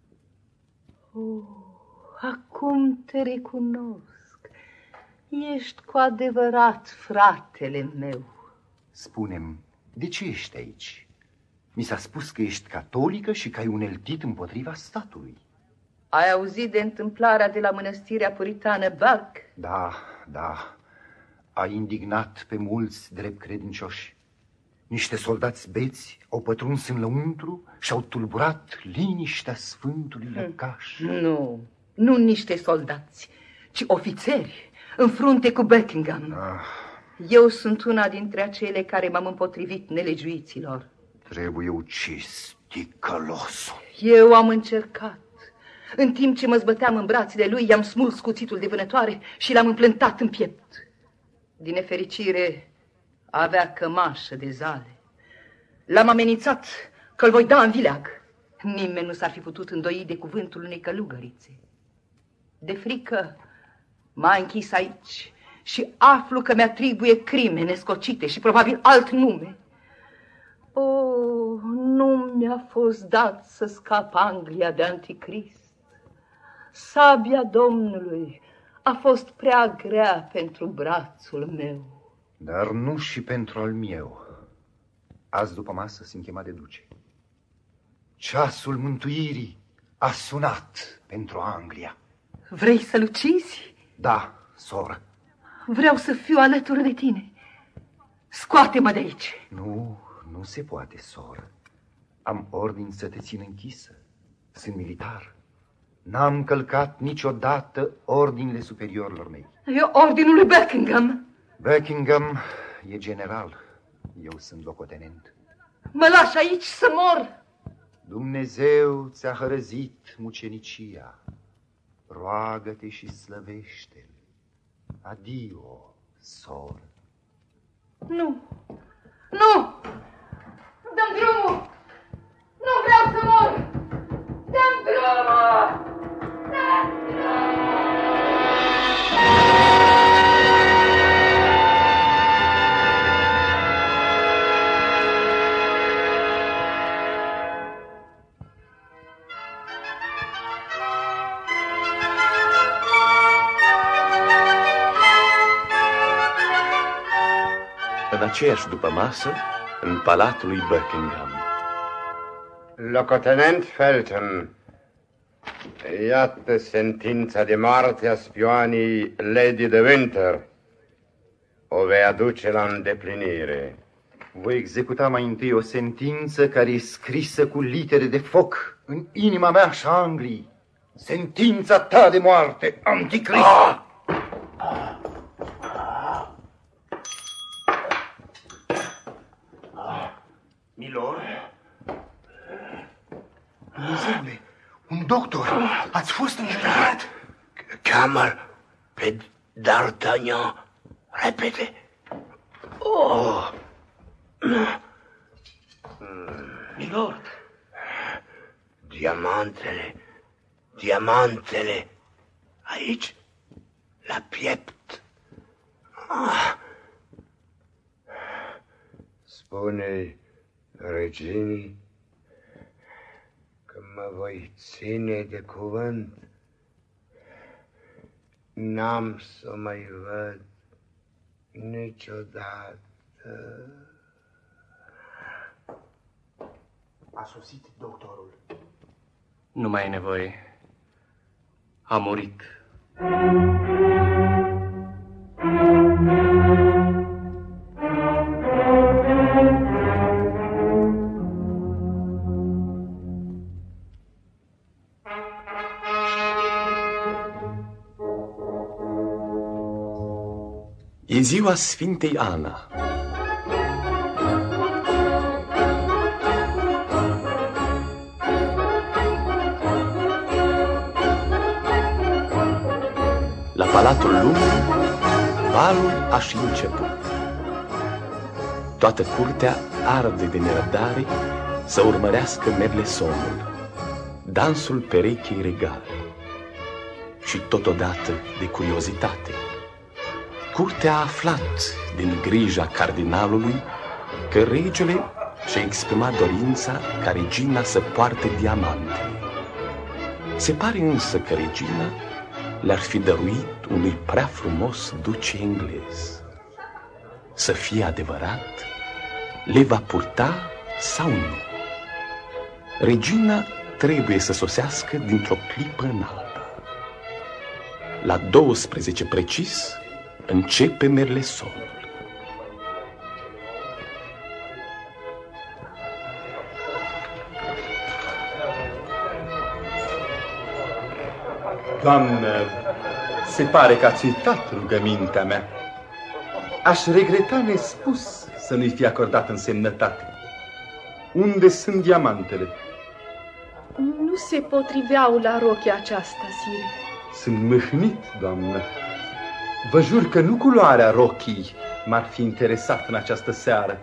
Acum te recunosc. Ești cu adevărat fratele meu. Spune-mi, de ce ești aici? Mi s-a spus că ești catolică și că ai uneltit împotriva statului. Ai auzit de întâmplarea de la mănăstirea puritană Buck? Da. a indignat pe mulți drept credincioși. Niște soldați beți au pătruns în lăuntru și au tulburat liniștea Sfântului Lăcaș. Nu niște soldați, ci ofițeri în frunte cu Buckingham. Eu sunt una dintre acele care m-am împotrivit nelegiuiților. Trebuie ucis, ticălosul. Eu am încercat. În timp ce mă zbăteam în brațele lui, i-am smuls cuțitul de vânătoare și l-am împlântat în piept. Din nefericire, avea cămașă de zale. L-am amenințat că-l voi da în vileag. Nimeni nu s-ar fi putut îndoi de cuvântul unei călugărițe. De frică m-a închis aici și aflu că mi-atribuie crime nescocite și probabil alt nume. Nu mi-a fost dat să scap Anglia de Anticrist. Sabia Domnului a fost prea grea pentru brațul meu. Dar nu și pentru al meu. Azi după masă sunt chemat de duce. Ceasul mântuirii a sunat pentru Anglia. Vrei să-l ucizi? Da, soră. Vreau să fiu alături de tine. Scoate-mă de aici. Nu se poate, soră. Am ordin să te țin închisă. Sunt militar. N-am călcat niciodată ordinile superiorilor mei. E ordinul lui Buckingham. Buckingham e general. Eu sunt locotenent. Mă lași aici să mor. Dumnezeu ți-a hărăzit mucenicia. Roagă-te și slăvește-l. Adio, soră. Nu. Dă-mi drumul. Nu vreau să mor. Dă-mi drumul. În aceeași dupămasă, în palatul lui Buckingham. Locotenent Felton, iată sentința de moarte a spioanii Lady de Winter. O vei aduce la îndeplinire. Voi executa mai întâi o sentință care e scrisă cu litere de foc în inima mea și a Angliei. Sentința ta de moarte, Anticrist! Milord? Dumnezeule, un doctor, ați fost înjudecat. Cheamă-l pe D'Artagnan. Repede. Milord. Diamantele. Aici, la piept. Spune reginii că mă voi ține de cuvânt. N-am să o mai văd niciodată. A sosit doctorul. Nu mai e nevoie. A murit. E ziua Sfintei Ana. La Palatul Lumii, balul a și început. Toată curtea arde de nerăbdare să urmărească Merlesonul, dansul perechei regale și totodată de curiozitate. Curtea a aflat din grija cardinalului că regele și-a exprimat dorința ca regina să poarte diamante. Se pare însă că regina le-ar fi dăruit unui prea frumos duce englez. Să fie adevărat, le va purta sau nu? Regina trebuie să sosească dintr-o clipă în alta. La 12 precis, începe merlesonul. Doamnă, se pare că ați uitat rugămintea mea. Aș regreta nespus să nu-i fi acordat însemnătate. Unde sunt diamantele? Nu se potriveau la rochia aceasta, sire. Sunt mâhnit, doamnă. Vă jur că nu culoarea rochii m-ar fi interesat în această seară.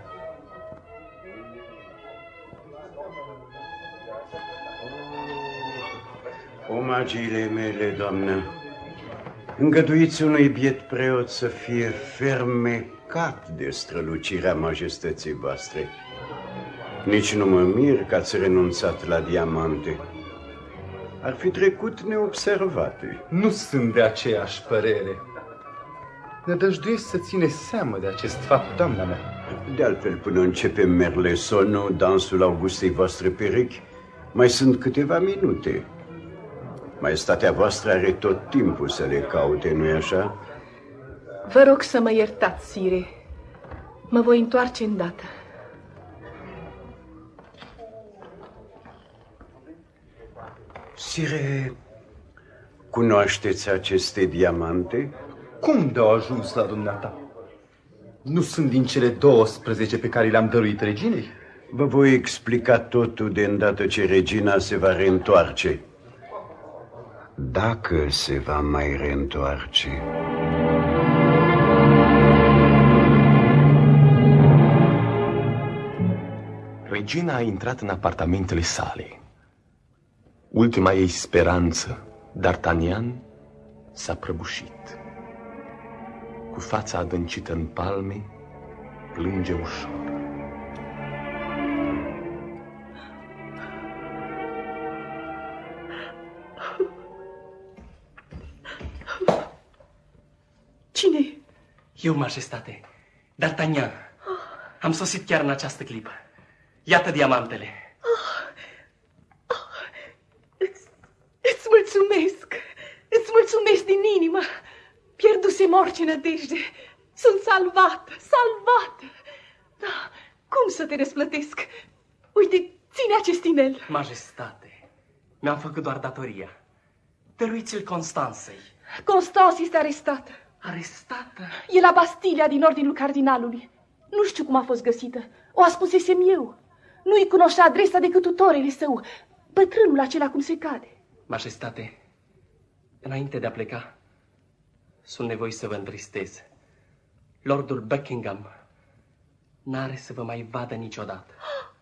Omagiile mele, doamnă, îngăduiți unui biet preot să fie fermecat de strălucirea majestății voastre. Nici nu mă mir că ați renunțat la diamante. Ar fi trecut neobservate. Nu sunt de aceeași părere. Nădăjduiesc să ține seamă de acest fapt, doamna mea. De altfel, până începe merlesonul, dansul Augustei voastre perechi, mai sunt câteva minute. Maestatea voastră are tot timpul să le caute, nu-i așa? Vă rog să mă iertați, sire. Mă voi întoarce îndată. Sire, cunoașteți aceste diamante? Cum de-au ajuns la dumneata? Nu sunt din cele 12 pe care le-am dăruit reginei? Vă voi explica totul de îndată ce regina se va reîntoarce. Dacă se va mai reîntoarce. Regina a intrat în apartamentele sale. Ultima ei speranță, D'Artagnan, s-a prăbușit. Cu fața adâncită în palme, plânge ușor. Cine? Eu, majestate, D'Artagnan. Am sosit chiar în această clipă. Iată diamantele. Îți mulțumesc. Îți mulțumesc din inimă. Pierdusem orice nădejde. Sunt salvată, salvată. Da, cum să te răsplătesc? Uite, ține acest inel. Majestate, mi-am făcut doar datoria. Dăruiți-l Constanței. Constance este arestată. Arestată? E la Bastilia din ordinul cardinalului. Nu știu cum a fost găsită. O ascunsesem eu. Nu-i cunoștea adresa decât tutorele său, bătrânul acela cum se cade. Majestate, înainte de a pleca, sunt nevoit să vă întristez. Lordul Buckingham n-are să vă mai vadă niciodată.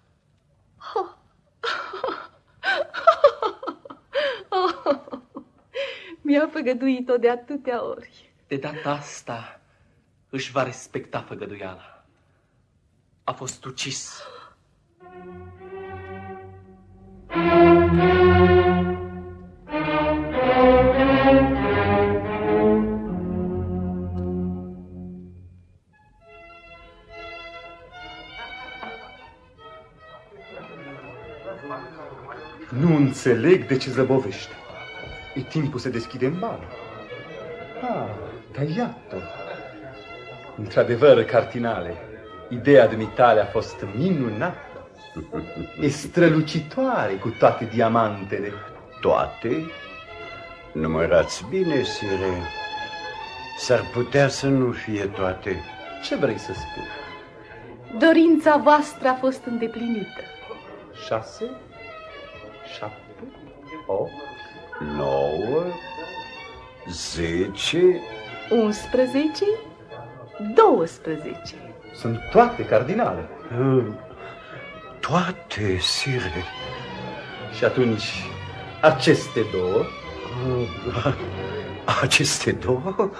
Mi-a făgăduit-o de atâtea ori. De data asta își va respecta făgăduiala. A fost ucis. Nu înțeleg de ce zăbovește. E timpul să deschidem balul. Dar iată. Într-adevăr, cardinale, ideea dumitale a fost minunată. E strălucitoare cu toate diamantele. Toate? Numărați bine, sire. S-ar putea să nu fie toate. Ce vrei să spui? Dorința voastră a fost îndeplinită. 6, 7, 8, 9, 10, 11, 12. Sunt toate cardinale. Toate, sire. Și atunci, aceste două? Aceste două?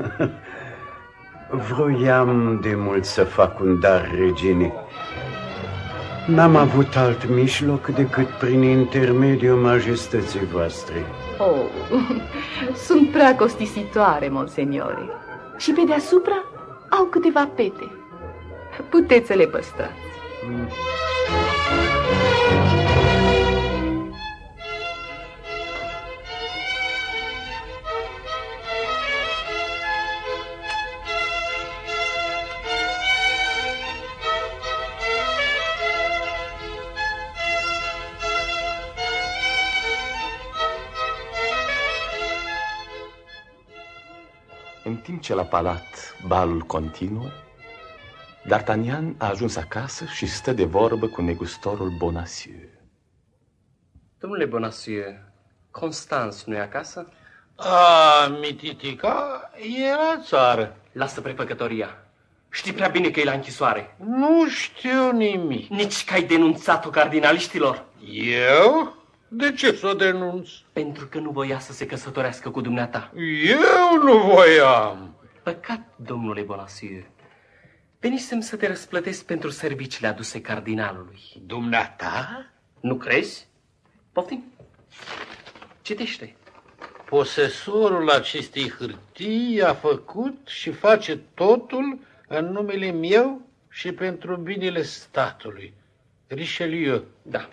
Vroiam de mult să fac un dar reginei. N-am avut alt mijloc decât prin intermediul majestății voastre. Oh, sunt prea costisitoare, monseniore. Și pe deasupra au câteva pete. Puteți să le păstrați. În timp ce la palat balul continuă, D'Artagnan a ajuns acasă și stă de vorbă cu negustorul Bonacieux. Domnule Bonacieux, Constans nu e acasă? Mititica era țară. Lasă prefăcătoria. Știi prea bine că e la închisoare. Nu știu nimic. Nici că ai denunțat-o cardinaliștilor? Eu? De ce să o denunț? Pentru că nu voia să se căsătorească cu dumneata. Eu nu voiam. Păcat, domnule Bonacieux. Venisem să te răsplătesc pentru serviciile aduse cardinalului. Dumneata? Nu crezi? Poftim. Citește. Posesorul acestei hârtii a făcut și face totul în numele meu și pentru binele statului. Richelieu. Da.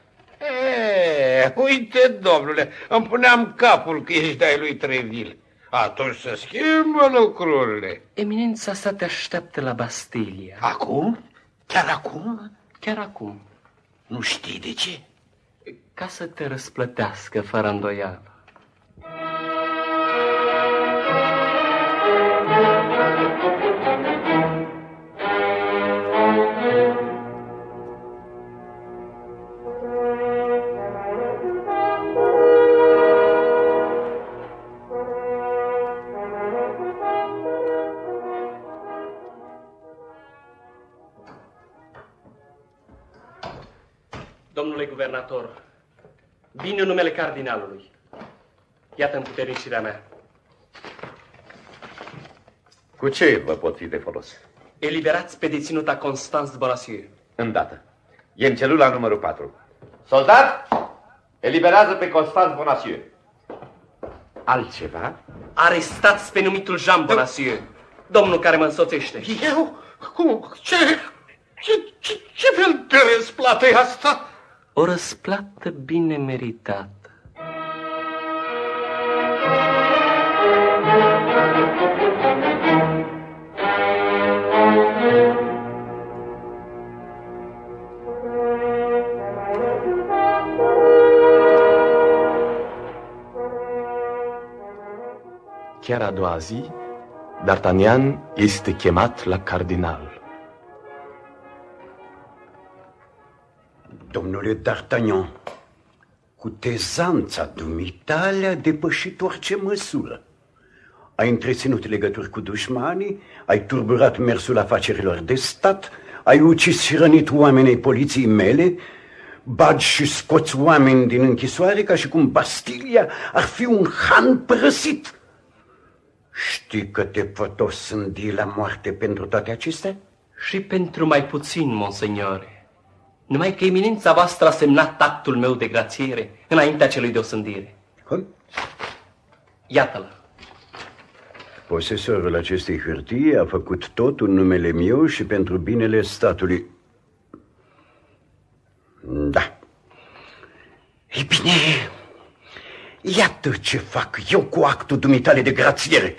Uite, domnule, îmi puneam capul că ești de-ai lui Treville. Atunci se schimbă lucrurile. Eminența sa te așteaptă la Bastilia. Acum? Chiar acum? Chiar acum. Nu știi de ce? Ca să te răsplătească fără îndoială. Domnule guvernator, vin în numele cardinalului. Iată împuternicirea mea. Cu ce vă pot fi de folos? Eliberați pe deținuta Constans Bonacieux. Îndată. E în celula numărul 4. Soldat, eliberează pe Constans Bonacieux. Altceva? Arestați pe numitul Jean Bonacieux, domnul care mă însoțește. Eu? Cum? Ce fel de răsplată e asta? O răsplată bine meritată. Chiar a doua zi, D'Artagnan este chemat la cardinal. Domnule D'Artagnan, cutezanța dumitale a depășit orice măsură. Ai întreținut legături cu dușmanii, ai turburat mersul afacerilor de stat, ai ucis și rănit oamenii poliției mele, bagi și scoți oameni din închisoare ca și cum Bastilia ar fi un han părăsit. Știi că te pot sândi la moarte pentru toate acestea? Și pentru mai puțin, monseignore. Numai că eminența voastră a semnat actul meu de grațiere înaintea celui de osândire. Cum? Iată-l. Posesorul acestei hârtii a făcut totul în numele meu și pentru binele statului. Da. Ei bine, iată ce fac eu cu actul dumitale de grațiere.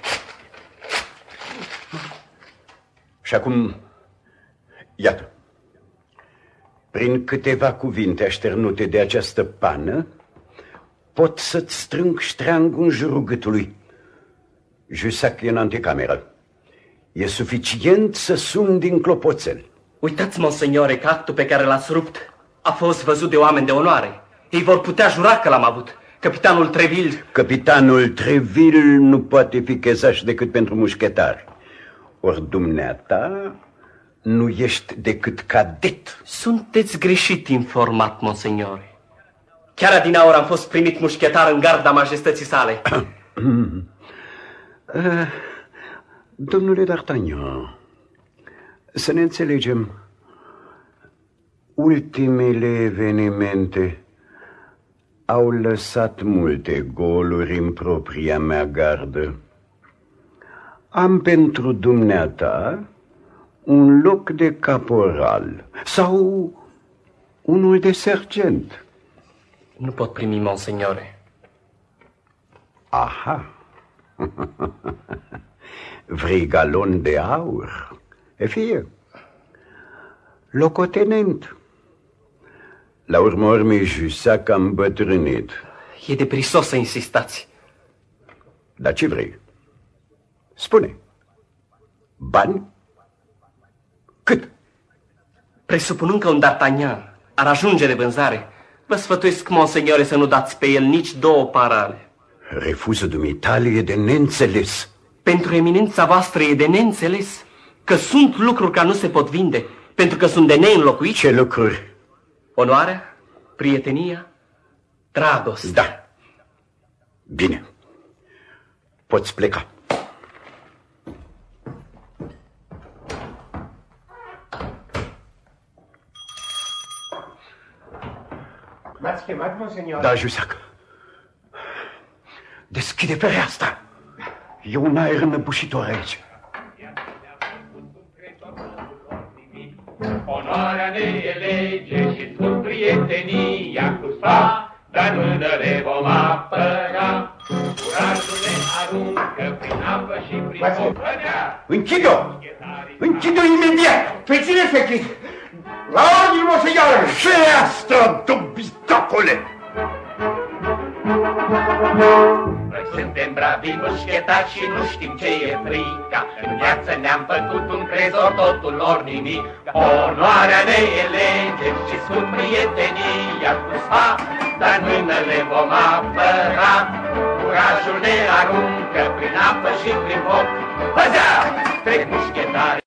Și acum, iată. Prin câteva cuvinte așternute de această pană, pot să-ți strâng ștreangul în jurul gâtului. Jussac e în anticameră. E suficient să sun din clopoțel. Uitați, monseignore, că actul pe care l-ați rupt a fost văzut de oameni de onoare. Ei vor putea jura că l-am avut. Capitanul Treville. Capitanul Treville nu poate fi chezaș decât pentru mușchetari. Ori dumneata nu ești decât cadet. Sunteți greșit informat, monseignore. Chiar adinaori am fost primit mușchetar în garda majestății sale. Domnule D'Artagnan, să ne înțelegem. Ultimele evenimente au lăsat multe goluri în propria mea gardă. Am pentru dumneata un loc de caporal sau unul de sergent. Nu pot primi, monseignore. Aha. Vrei galon de aur? E fie. Locotenent. La urmă urmei, Jussac a îmbătrânit. E de prisos să insistați. Dar ce vrei? Spune. Bani? Cât? Presupunând că un D'Artagnan ar ajunge de vânzare, vă sfătuiesc, monseignore, să nu dați pe el nici 2 parale. Refuzul dumitale e de neînțeles. Pentru eminența voastră e de neînțeles că sunt lucruri care nu se pot vinde, pentru că sunt de neînlocuit. Ce lucruri? Onoarea, prietenia, dragostea. Da. Bine. Poți pleca. M-ați chemat, monseigneur? Da, Jusac. Deschide fereastra. E un aer înăbușitor aici. Onoarea ne e lege și spun prietenia cu spada în mână le vom apăra. Curajul ne aruncă prin apă și prin foc. Închid-o! Închid-o imediat! Pe cine se chid? La ordine, monseigneur! Fereastra, dubitacole! Noi suntem bravi mușchetari și nu știm ce e frica. În viață ne-am făcut un trezor, totul ori nimic. Onoarea ne e lege și scurt prietenia cu spada în mână le vom apăra. Curajul ne aruncă prin apă și prin foc. Păzea! Trec mușchetari.